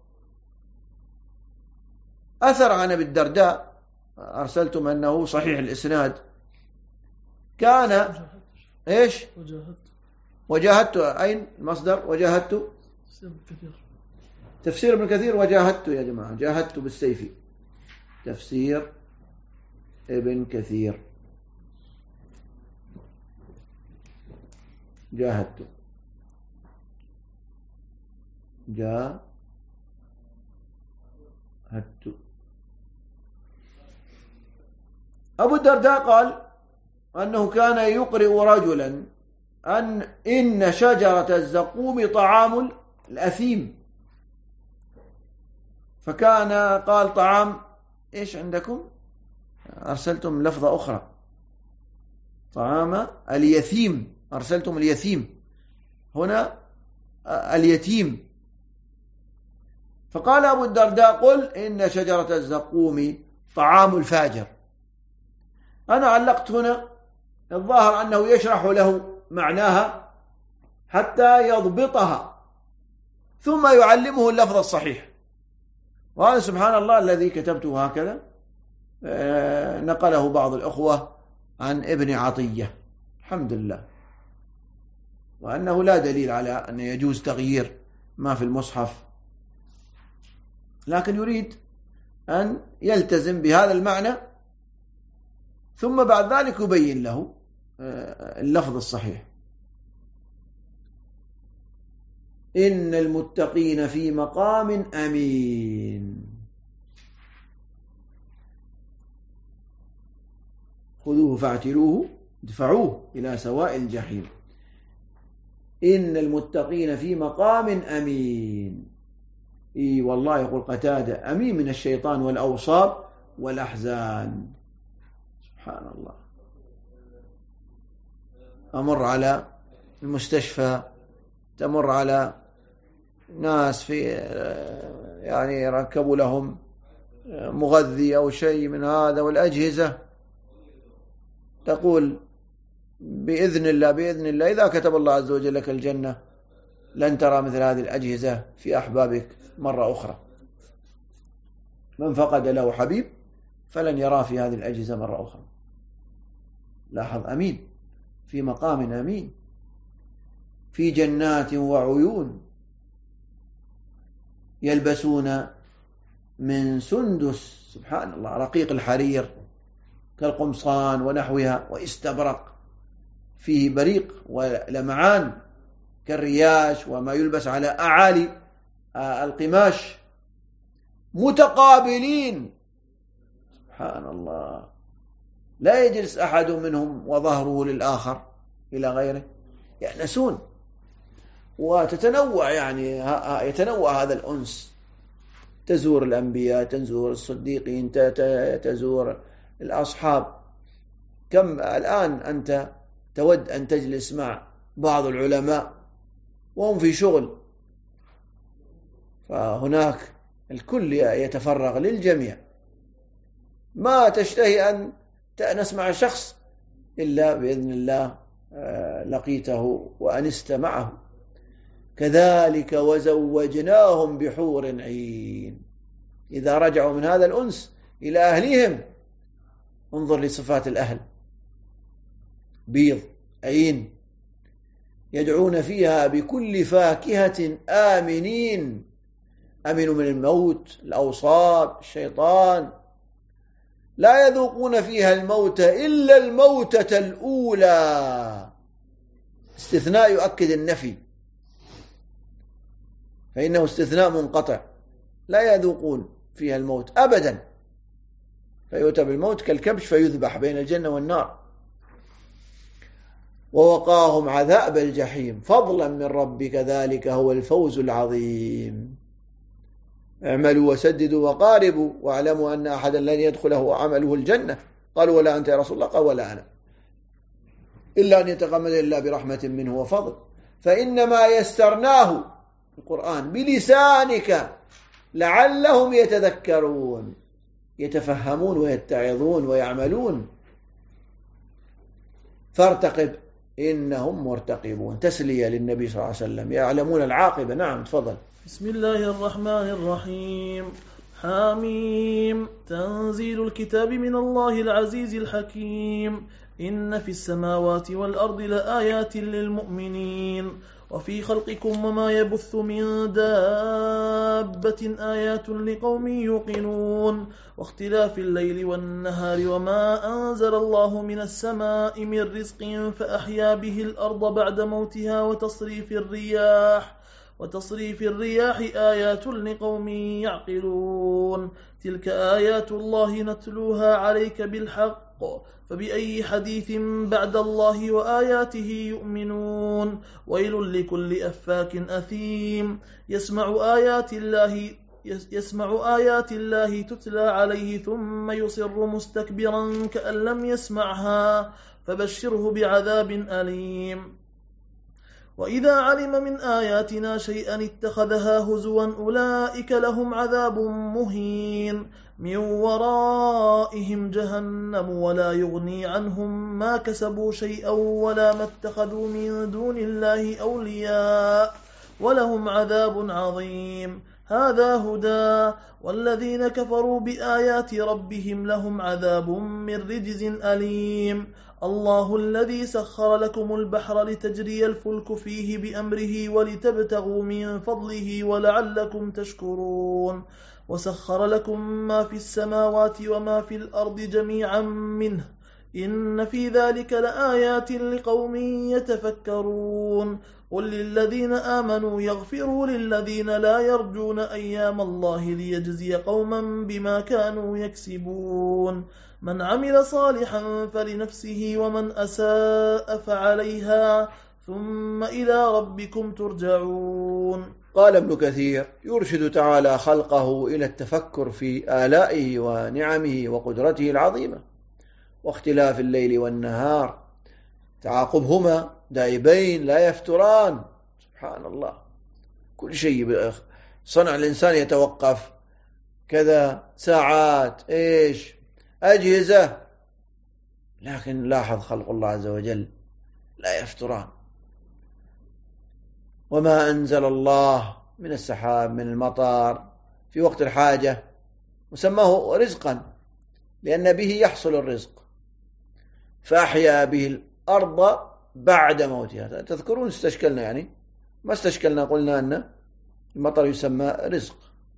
أثر عن أبي الدرداء أرسلتم أنه صحيح الإسناد. كان إيش؟ وجاهدت. أين المصدر؟ وجاهدت تفسير ابن كثير. وجاهدت يا جماعة، جاهدت بالسيف. تفسير ابن كثير، جاهدت. أبو الدرداء قال أنه كان يقرئ رجلا إن شجرة الزقوم طعام الأثيم، فكان قال طعام إيش عندكم؟ أرسلتم لفظة أخرى، طعام اليتيم، أرسلتم اليتيم، هنا اليتيم. فقال أبو الدرداء: قل إن شجرة الزقوم طعام الفاجر. أنا علقت هنا، الظاهر أنه يشرح له معناها حتى يضبطها ثم يعلمه اللفظ الصحيح. وهذا سبحان الله الذي كتبته هكذا نقله بعض الأخوة عن ابن عطية، الحمد لله، وأنه لا دليل على أن يجوز تغيير ما في المصحف، لكن يريد أن يلتزم بهذا المعنى ثم بعد ذلك يبين له اللفظ الصحيح. إن المتقين في مقام أمين. خذوه فاعتلوه ادفعوه إلى سواء الجحيم. إن المتقين في مقام أمين. إي والله، يقول قتادة: أمين من الشيطان والأوصاب والأحزان. سبحان الله. أمر على المستشفى، تمر على ناس في يعني ركبوا لهم مغذي أو شيء من هذا والأجهزة، تقول بإذن الله إذا كتب الله عز وجل لك الجنة لن ترى مثل هذه الأجهزة في أحبابك مرة أخرى. من فقد له حبيب فلن يرى في هذه الأجهزة مرة أخرى. لاحظ: أمين، في مقام أمين، في جنات وعيون، يلبسون من سندس، سبحان الله، رقيق الحرير كالقمصان ونحوها، واستبرق فيه بريق ولمعان كالرياش وما يلبس على أعالي القماش، متقابلين، سبحان الله، لا يجلس أحد منهم وظهره للآخر إلى غيره، يأنسون. وتتنوع يعني يتنوع هذا الأنس تزور الأنبياء، تزور الصديقين، تزور الأصحاب. كم الآن أنت تود أن تجلس مع بعض العلماء وهم في شغل، فهناك الكل يتفرغ للجميع، ما تشتهي أن نسمع شخص إلا بإذن الله لقيته وأنست معه. كذلك وزوجناهم بحور عين. إذا رجعوا من هذا الأنس إلى أهلهم انظر لصفات الأهل: بيض عين، يدعون فيها بكل فاكهة آمنين. أمنوا من الموت، الأوصاب، الشيطان. لا يذوقون فيها الموت إلا الموتة الأولى. استثناء يؤكد النفي، فإنه استثناء منقطع. لا يذوقون فيها الموت أبدا، فيؤتى بالموت كالكبش فيذبح بين الجنة والنار. ووقاهم عذاب الجحيم فضلا من ربك ذلك هو الفوز العظيم. اعملوا وسددوا وقاربوا واعلموا أن أحدا لن يدخله عمله الجنة. قالوا ولا أنت يا رسول الله؟ قال ولا أنا، إلا أن يتغمد الله برحمة منه وفضل. فإنما يسرناه القرآن بلسانك لعلهم يتذكرون، يتفهمون ويتعظون ويعملون. فارتقب إنهم مرتقبون. تسلية للنبي صلى الله عليه وسلم، يعلمون العاقبة. نعم تفضل. بسم الله الرحمن الرحيم. حميم. تنزيل الكتاب من الله العزيز الحكيم. إن في السماوات والأرض لآيات للمؤمنين وفي خلقكم وما يبث من دابة آيات لقوم يوقنون واختلاف الليل والنهار وما أنزل الله من السماء من رزق فأحيا به الأرض بعد موتها وتصريف الرياح آيات لقوم يعقلون. تلك آيات الله نتلوها عليك بالحق فبأي حديث بعد الله وآياته يؤمنون. ويل لكل أفاك أثيم يسمع آيات الله تتلى عليه ثم يصر مستكبرا كأن لم يسمعها فبشره بعذاب أليم. وإذا علم من آياتنا شيئا اتخذها هزوا أولئك لهم عذاب مهين من ورائهم جهنم ولا يغني عنهم ما كسبوا شيئا ولا ما اتخذوا من دون الله أولياء ولهم عذاب عظيم. هذا هدى والذين كفروا بآيات ربهم لهم عذاب من رجز أليم. الله الذي سخر لكم البحر لتجري الفلك فيه بأمره ولتبتغوا من فضله ولعلكم تشكرون. وسخر لكم ما في السماوات وما في الأرض جميعا منه إن في ذلك لآيات لقوم يتفكرون. قل للذين آمنوا يغفروا للذين لا يرجون أيام الله ليجزي قوما بما كانوا يكسبون. من عمل صالحا فلنفسه ومن أساء فعليها ثم إلى ربكم ترجعون. قال ابن كثير يرشد تعالى خلقه إلى التفكر في آلائه ونعمه وقدرته العظيمة واختلاف الليل والنهار، تعاقبهما دائبين لا يفتران. سبحان الله، كل شيء صنع الإنسان يتوقف كذا، ساعات أجهزة، لكن لاحظ خلق الله عز وجل لا يفتران. وما أنزل الله من السحاب من المطر في وقت الحاجة وسماه رزقا لأن به يحصل الرزق، فأحيا به الأرض بعد موتها. تذكرون استشكلنا، يعني ما استشكلنا، قلنا أن المطر يسمى رزق.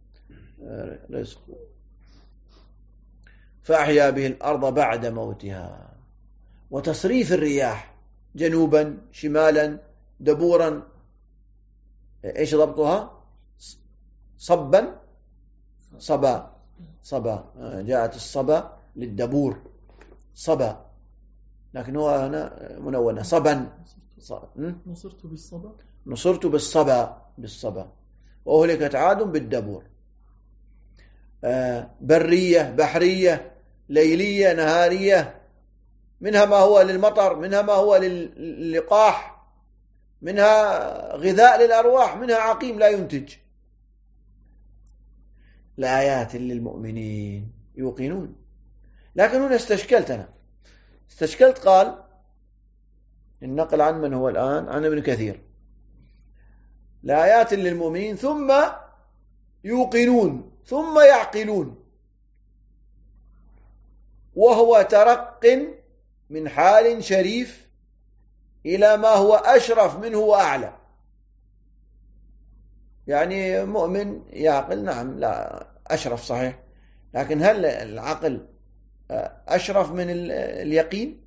فأحيا به الأرض بعد موتها. وتصريف الرياح جنوبا شمالا دبورا، إيش ضبطها؟ صبا صبا، جاءت الصبا للدبور صبا، لكن هو هنا منونة صبا. نصرت بالصبا وأهلكت عاد بالدبور. برية بحرية ليلية نهارية، منها ما هو للمطر، منها ما هو للقاح، منها غذاء للأرواح، منها عقيم لا ينتج. لآيات للمؤمنين يوقنون. لكن هنا استشكلت قال النقل عن من هو الآن عن ابن كثير لآيات للمؤمنين ثم يوقنون ثم يعقلون، وهو ترق من حال شريف إلى ما هو أشرف منه وأعلى. يعني مؤمن يعقل، نعم، لا أشرف صحيح، لكن هل العقل أشرف من اليقين؟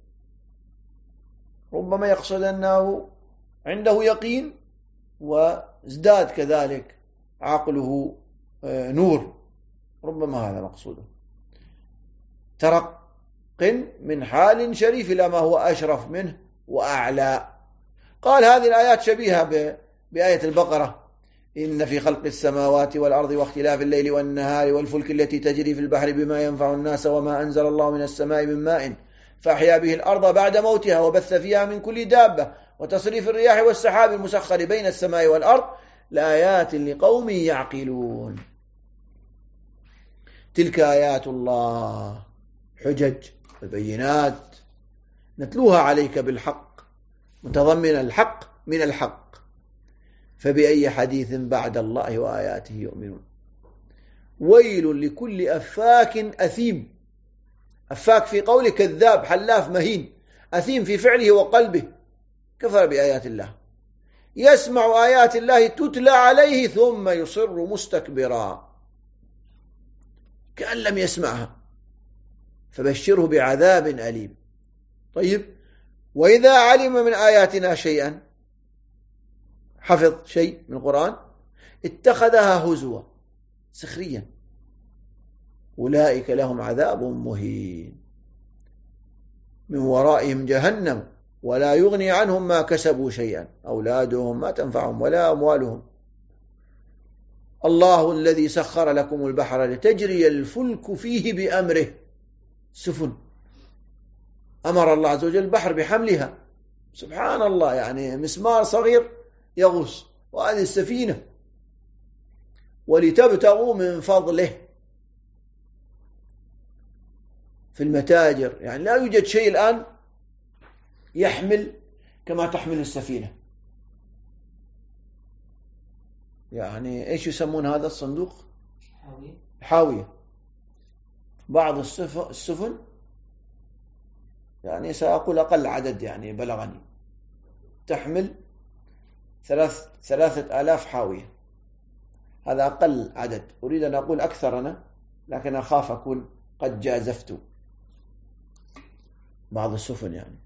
ربما يقصد أنه عنده يقين وازداد كذلك عقله نور، ربما هذا مقصوده. ترق من حال شريف إلى ما هو أشرف منه وأعلى. قال هذه الآيات شبيهة بآية البقرة: إن في خلق السماوات والأرض واختلاف الليل والنهار والفلك التي تجري في البحر بما ينفع الناس وما أنزل الله من السماء من ماء فأحيا به الأرض بعد موتها وبث فيها من كل دابة وتصريف الرياح والسحاب المسخر بين السماء والأرض لآيات لقوم يعقلون. تلك آيات الله حجج وبينات نتلوها عليك بالحق متضمن الحق من الحق، فبأي حديث بعد الله وآياته يؤمنون. ويل لكل أفاك أثيم. أفاك في قوله كذاب حلاف مهين، أثيم في فعله وقلبه، كفر بآيات الله، يسمع آيات الله تتلى عليه ثم يصر مستكبرا كأن لم يسمعها، فبشره بعذاب أليم. طيب، وإذا علم من آياتنا شيئا، حفظ شيء من القرآن، اتخذها هزوا سخريا، أولئك لهم عذاب مهين، من ورائهم جهنم ولا يغني عنهم ما كسبوا شيئا، أولادهم ما تنفعهم ولا أموالهم. الله الذي سخر لكم البحر لتجري الفلك فيه بأمره، سفن أمر الله عز وجل البحر بحملها، سبحان الله، يعني مسمار صغير يغوص، وهذه السفينة، ولتبتغوا من فضله في المتاجر. يعني لا يوجد شيء الآن يحمل كما تحمل السفينة. يعني إيش يسمون هذا الصندوق؟ حاوية. بعض السفن يعني سأقول أقل عدد يعني بلغني تحمل 3000 حاوية، هذا أقل عدد. أريد أن أقول أكثر أنا، لكن أخاف أكون قد جازفت بعض السفن. يعني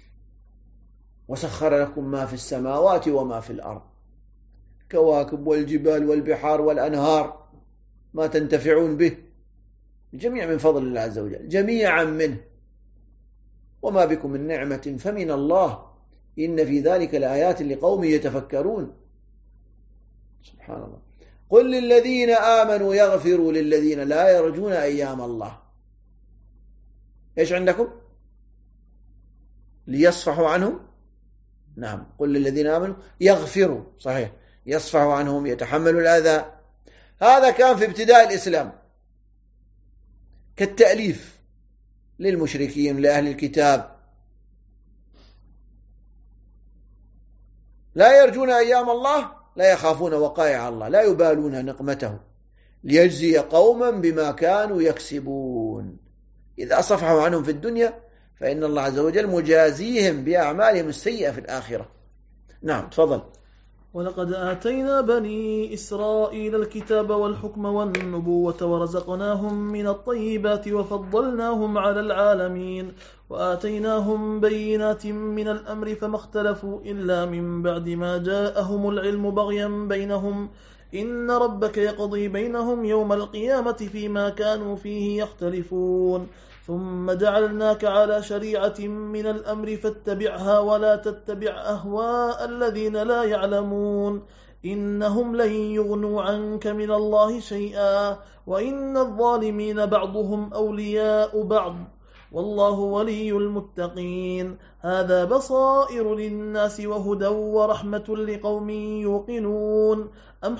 وسخر لكم ما في السماوات وما في الأرض، كواكب والجبال والبحار والأنهار، ما تنتفعون به، جميع من فضل الله عز وجل، جميعا منه، وما بكم من نعمة فمن الله، إن في ذلك لآيات لقوم يتفكرون. سبحان الله. قل للذين آمنوا يغفروا للذين لا يرجون أيام الله. إيش عندكم؟ ليصفحوا عنهم؟ نعم، قل للذين آمنوا يغفروا، صحيح، يصفحوا عنهم، يتحملوا الأذى. هذا كان في ابتداء الإسلام كالتأليف للمشركين لأهل الكتاب، لا يرجون أيام الله، لا يخافون وقائع الله، لا يبالون نقمته، ليجزي قوما بما كانوا يكسبون. إذا صفحوا عنهم في الدنيا فإن الله عز وجل مجازيهم بأعمالهم السيئة في الآخرة. نعم، تفضل. ولقد آتينا بني إسرائيل الكتاب والحكم والنبوة ورزقناهم من الطيبات وفضلناهم على العالمين وآتيناهم بينات من الأمر فما اختلفوا إلا من بعد ما جاءهم العلم بغيا بينهم إن ربك يقضي بينهم يوم القيامة فيما كانوا فيه يختلفون ثم جعلناك على شريعة من الأمر فاتبعها ولا تتبع أهواء الذين لا يعلمون إنهم لن يغنوا عنك من الله شيئا وإن الظالمين بعضهم أولياء بعض والله ولي المتقين. هذا بصائر للناس وهدى ورحمة لقوم يوقنون. أم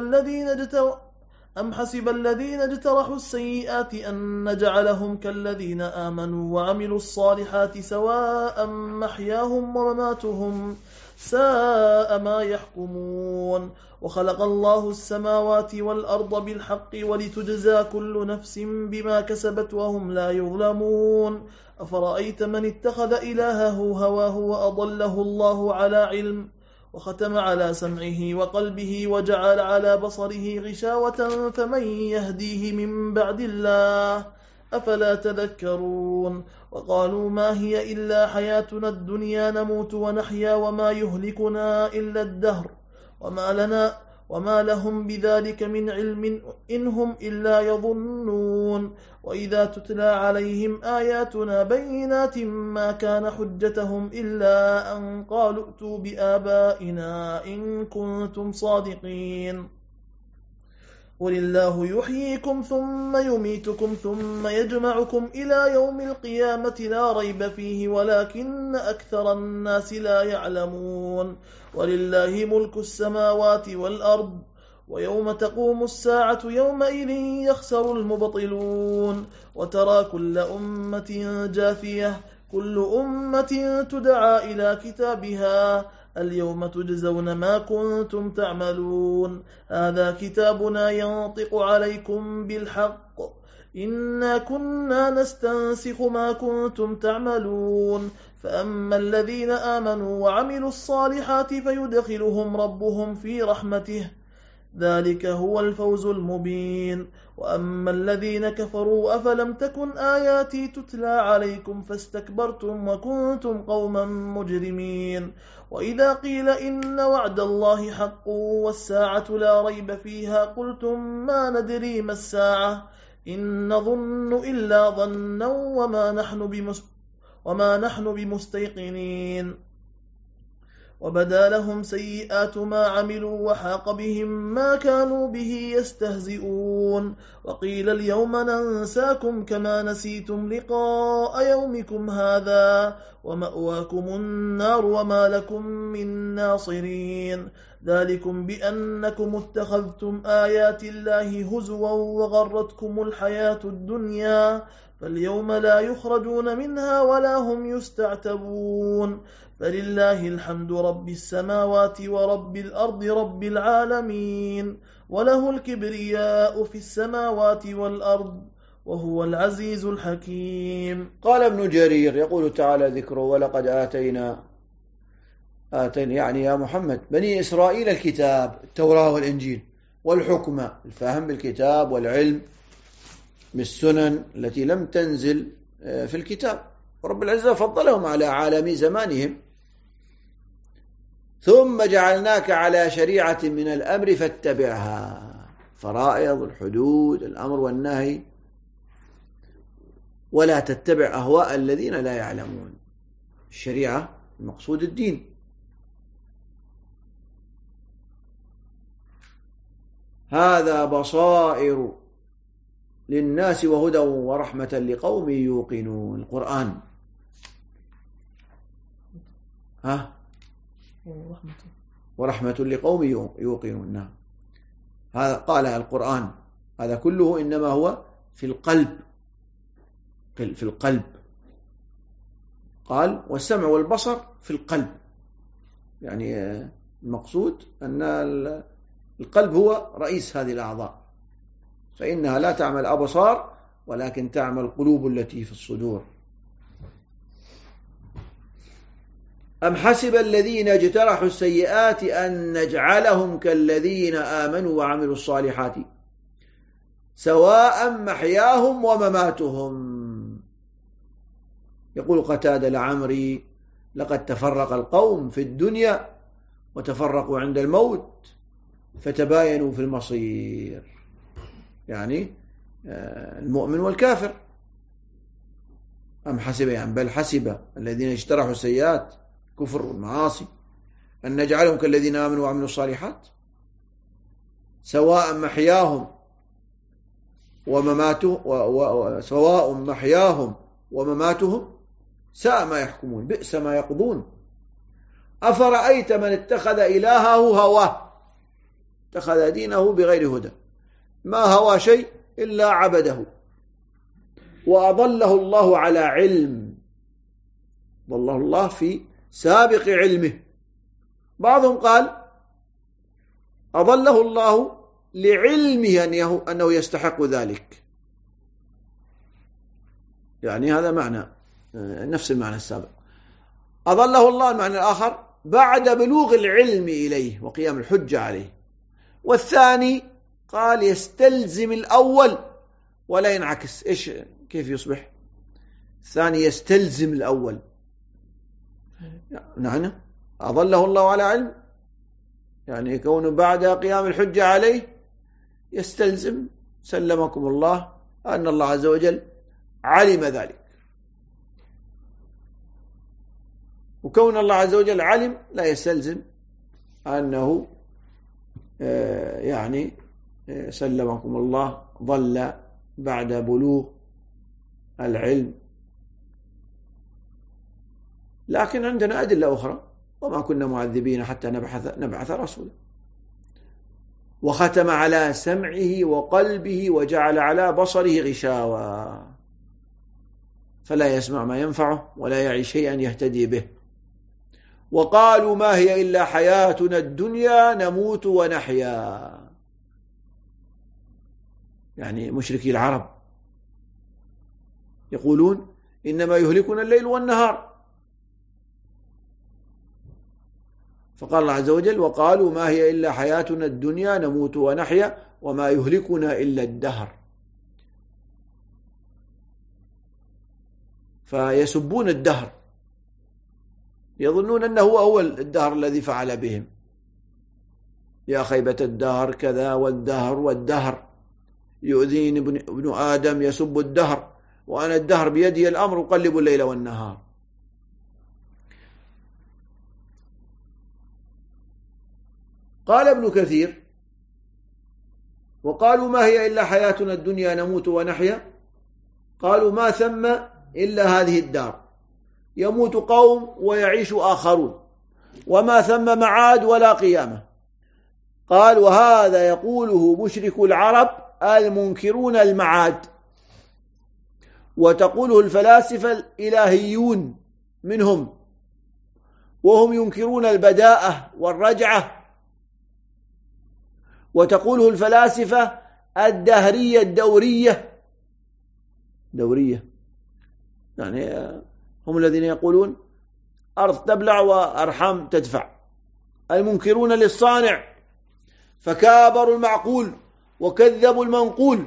حسب الذين اجترحوا السيئات أن نجعلهم كالذين آمنوا وعملوا الصالحات سواء محياهم ومماتهم ساء ما يحكمون. وخلق الله السماوات والأرض بالحق ولتجزى كل نفس بما كسبت وهم لا يظلمون. أفرأيت من اتخذ إلهه هواه وأضله الله على علم وختم على سمعه وقلبه وجعل على بصره غشاوة فمن يهديه من بعد الله أفلا تذكرون. وقالوا ما هي إلا حياتنا الدنيا نموت ونحيا وما يهلكنا إلا الدهر وما لهم بذلك من علم إن هم إلا يظنون. وإذا تتلى عليهم آياتنا بينات ما كان حجتهم إلا أن قالوا ائتوا بآبائنا إن كنتم صادقين. قل الله يحييكم ثم يميتكم ثم يجمعكم إلى يوم القيامة لا ريب فيه ولكن أكثر الناس لا يعلمون. ولله ملك السماوات والأرض ويوم تقوم الساعة يومئذ يخسر المبطلون. وترى كل أمة جاثية كل أمة تدعى إلى كتابها اليوم تجزون ما كنتم تعملون. هذا كتابنا ينطق عليكم بالحق إنا كنا نستنسخ ما كنتم تعملون. فأما الذين آمنوا وعملوا الصالحات فيدخلهم ربهم في رحمته ذلك هو الفوز المبين. وأما الذين كفروا أفلم تكن آياتي تتلى عليكم فاستكبرتم وكنتم قوما مجرمين. وإذا قيل إن وعد الله حق والساعة لا ريب فيها قلتم ما ندري ما الساعة إن نظن إلا ظنا وما نحن بمستيقنين. وبدا لهم سيئات ما عملوا وحاق بهم ما كانوا به يستهزئون. وقيل اليوم ننساكم كما نسيتم لقاء يومكم هذا ومأواكم النار وما لكم من ناصرين. ذلكم بأنكم اتخذتم آيات الله هزوا وغرتكم الحياة الدنيا فاليوم لا يخرجون منها ولا هم يستعتبون. فلله الحمد رب السماوات ورب الأرض رب العالمين وله الكبرياء في السماوات والأرض وهو العزيز الحكيم. قال ابن جرير يقول تعالى ذكره ولقد آتينا يعني يا محمد بني إسرائيل الكتاب التوراة والإنجيل والحكمة الفهم بالكتاب والعلم بالسنن التي لم تنزل في الكتاب. ورب العزة فضلهم على عالم زمانهم. ثم جعلناك على شريعة من الأمر فاتبعها فرائض الحدود الأمر والنهي ولا تتبع أهواء الذين لا يعلمون. الشريعة المقصود الدين. هذا بصائر للناس وهدى ورحمة لقوم يوقنون. القرآن ورحمة لقوم يوقنون. نعم هذا قالها القرآن. هذا كله إنما هو في القلب. قال والسمع والبصر في القلب. يعني المقصود أن القلب هو رئيس هذه الأعضاء فإنها لا تعمل أبصار ولكن تعمل قلوب التي في الصدور. أم حسب الذين اجترحوا السيئات أن نجعلهم كالذين آمنوا وعملوا الصالحات سواء محياهم ومماتهم. يقول قتادة لعمري لقد تفرق القوم في الدنيا وتفرقوا عند الموت فتباينوا في المصير. يعني المؤمن والكافر. أم حسب يعني بل حسب الذين اجترحوا السيئات كفر والمعاصي أن نجعلهم كالذين آمنوا وعملوا الصالحات سواء محياهم ومماتهم ساء ما يحكمون، بئس ما يقضون. أفرأيت من اتخذ إلهه هواه، اتخذ دينه بغير هدى، ما هوى شيء إلا عبده، وأضله الله على علم، ضله الله في سابق علمه. بعضهم قال أضله الله لعلمه أنه يستحق ذلك، يعني هذا معنى نفس المعنى السابق. أضله الله المعنى الآخر بعد بلوغ العلم إليه وقيام الحجة عليه. والثاني قال يستلزم الأول ولا ينعكس. إيش كيف يصبح؟ الثاني يستلزم الأول، نعم أضله الله على علم، يعني كونه بعد قيام الحجة عليه يستلزم سلمكم الله أن الله عز وجل علم ذلك، وكون الله عز وجل علم لا يستلزم أنه يعني سلمكم الله ضل بعد بلوغ العلم. لكن عندنا أدلة أخرى، وما كنا معذبين حتى نبعث رسولا. وختم على سمعه وقلبه وجعل على بصره غشاوة فلا يسمع ما ينفعه ولا يعي شيئا يهتدي به. وقالوا ما هي إلا حياتنا الدنيا نموت ونحيا، يعني مشركي العرب يقولون إنما يهلكنا الليل والنهار. فقال الله عز وجل وقالوا ما هي إلا حياتنا الدنيا نموت ونحيا وما يهلكنا إلا الدهر. فيسبون الدهر، يظنون أنه هو الدهر الذي فعل بهم، يا خيبة الدهر كذا والدهر يؤذيني ابن آدم يسب الدهر وأنا الدهر بيدي الأمر أقلب الليل والنهار. قال ابن كثير وقالوا ما هي إلا حياتنا الدنيا نموت ونحيا، قالوا ما ثم إلا هذه الدار، يموت قوم ويعيش آخرون، وما ثم معاد ولا قيامة. قال وهذا يقوله مشرك العرب المنكرون المعاد، وتقوله الفلاسفة الإلهيون منهم وهم ينكرون البداءة والرجعة، وتقوله الفلاسفة الدهرية دورية، يعني هم الذين يقولون أرض تبلع وأرحام تدفع، المنكرون للصانع، فكابروا المعقول وكذبوا المنقول،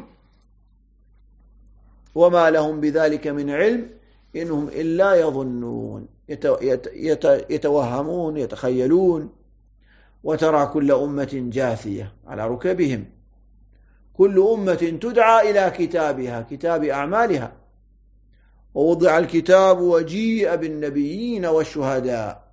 وما لهم بذلك من علم إنهم إلا يظنون، يتوهمون يتخيلون. وترى كل أمة جاثية على ركبهم، كل أمة تدعى إلى كتابها، كتاب أعمالها، ووضع الكتاب وجيء بالنبيين والشهداء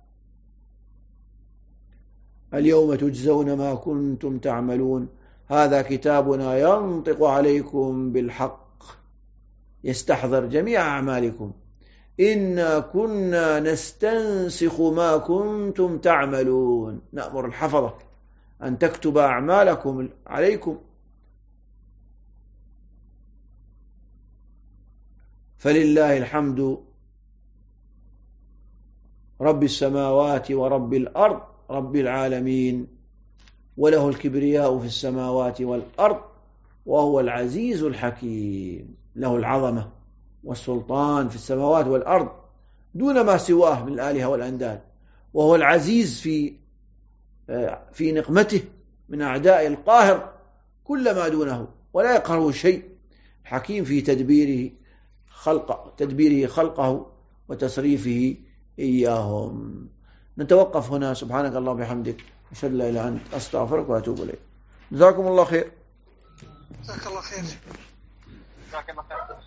اليوم تجزون ما كنتم تعملون، هذا كتابنا ينطق عليكم بالحق يستحضر جميع أعمالكم، إنا كنا نستنسخ ما كنتم تعملون، نأمر الحفظة أن تكتب أعمالكم عليكم. فلله الحمد رب السماوات ورب الأرض رب العالمين، وله الكبرياء في السماوات والأرض وهو العزيز الحكيم، له العظمة والسلطان في السماوات والأرض دون ما سواه من الآلهة والأنداد، وهو العزيز في نقمته من أعداء القاهر كل ما دونه ولا يقهره شيء، حكيم في تدبيره خلقه وتصريفه إياهم. نتوقف هنا. سبحانك اللهم وبحمدك أشهد أن لا إله إلا أنت أستغفرك وأتوب إليك. جزاكم الله خير. جزاك الله خير.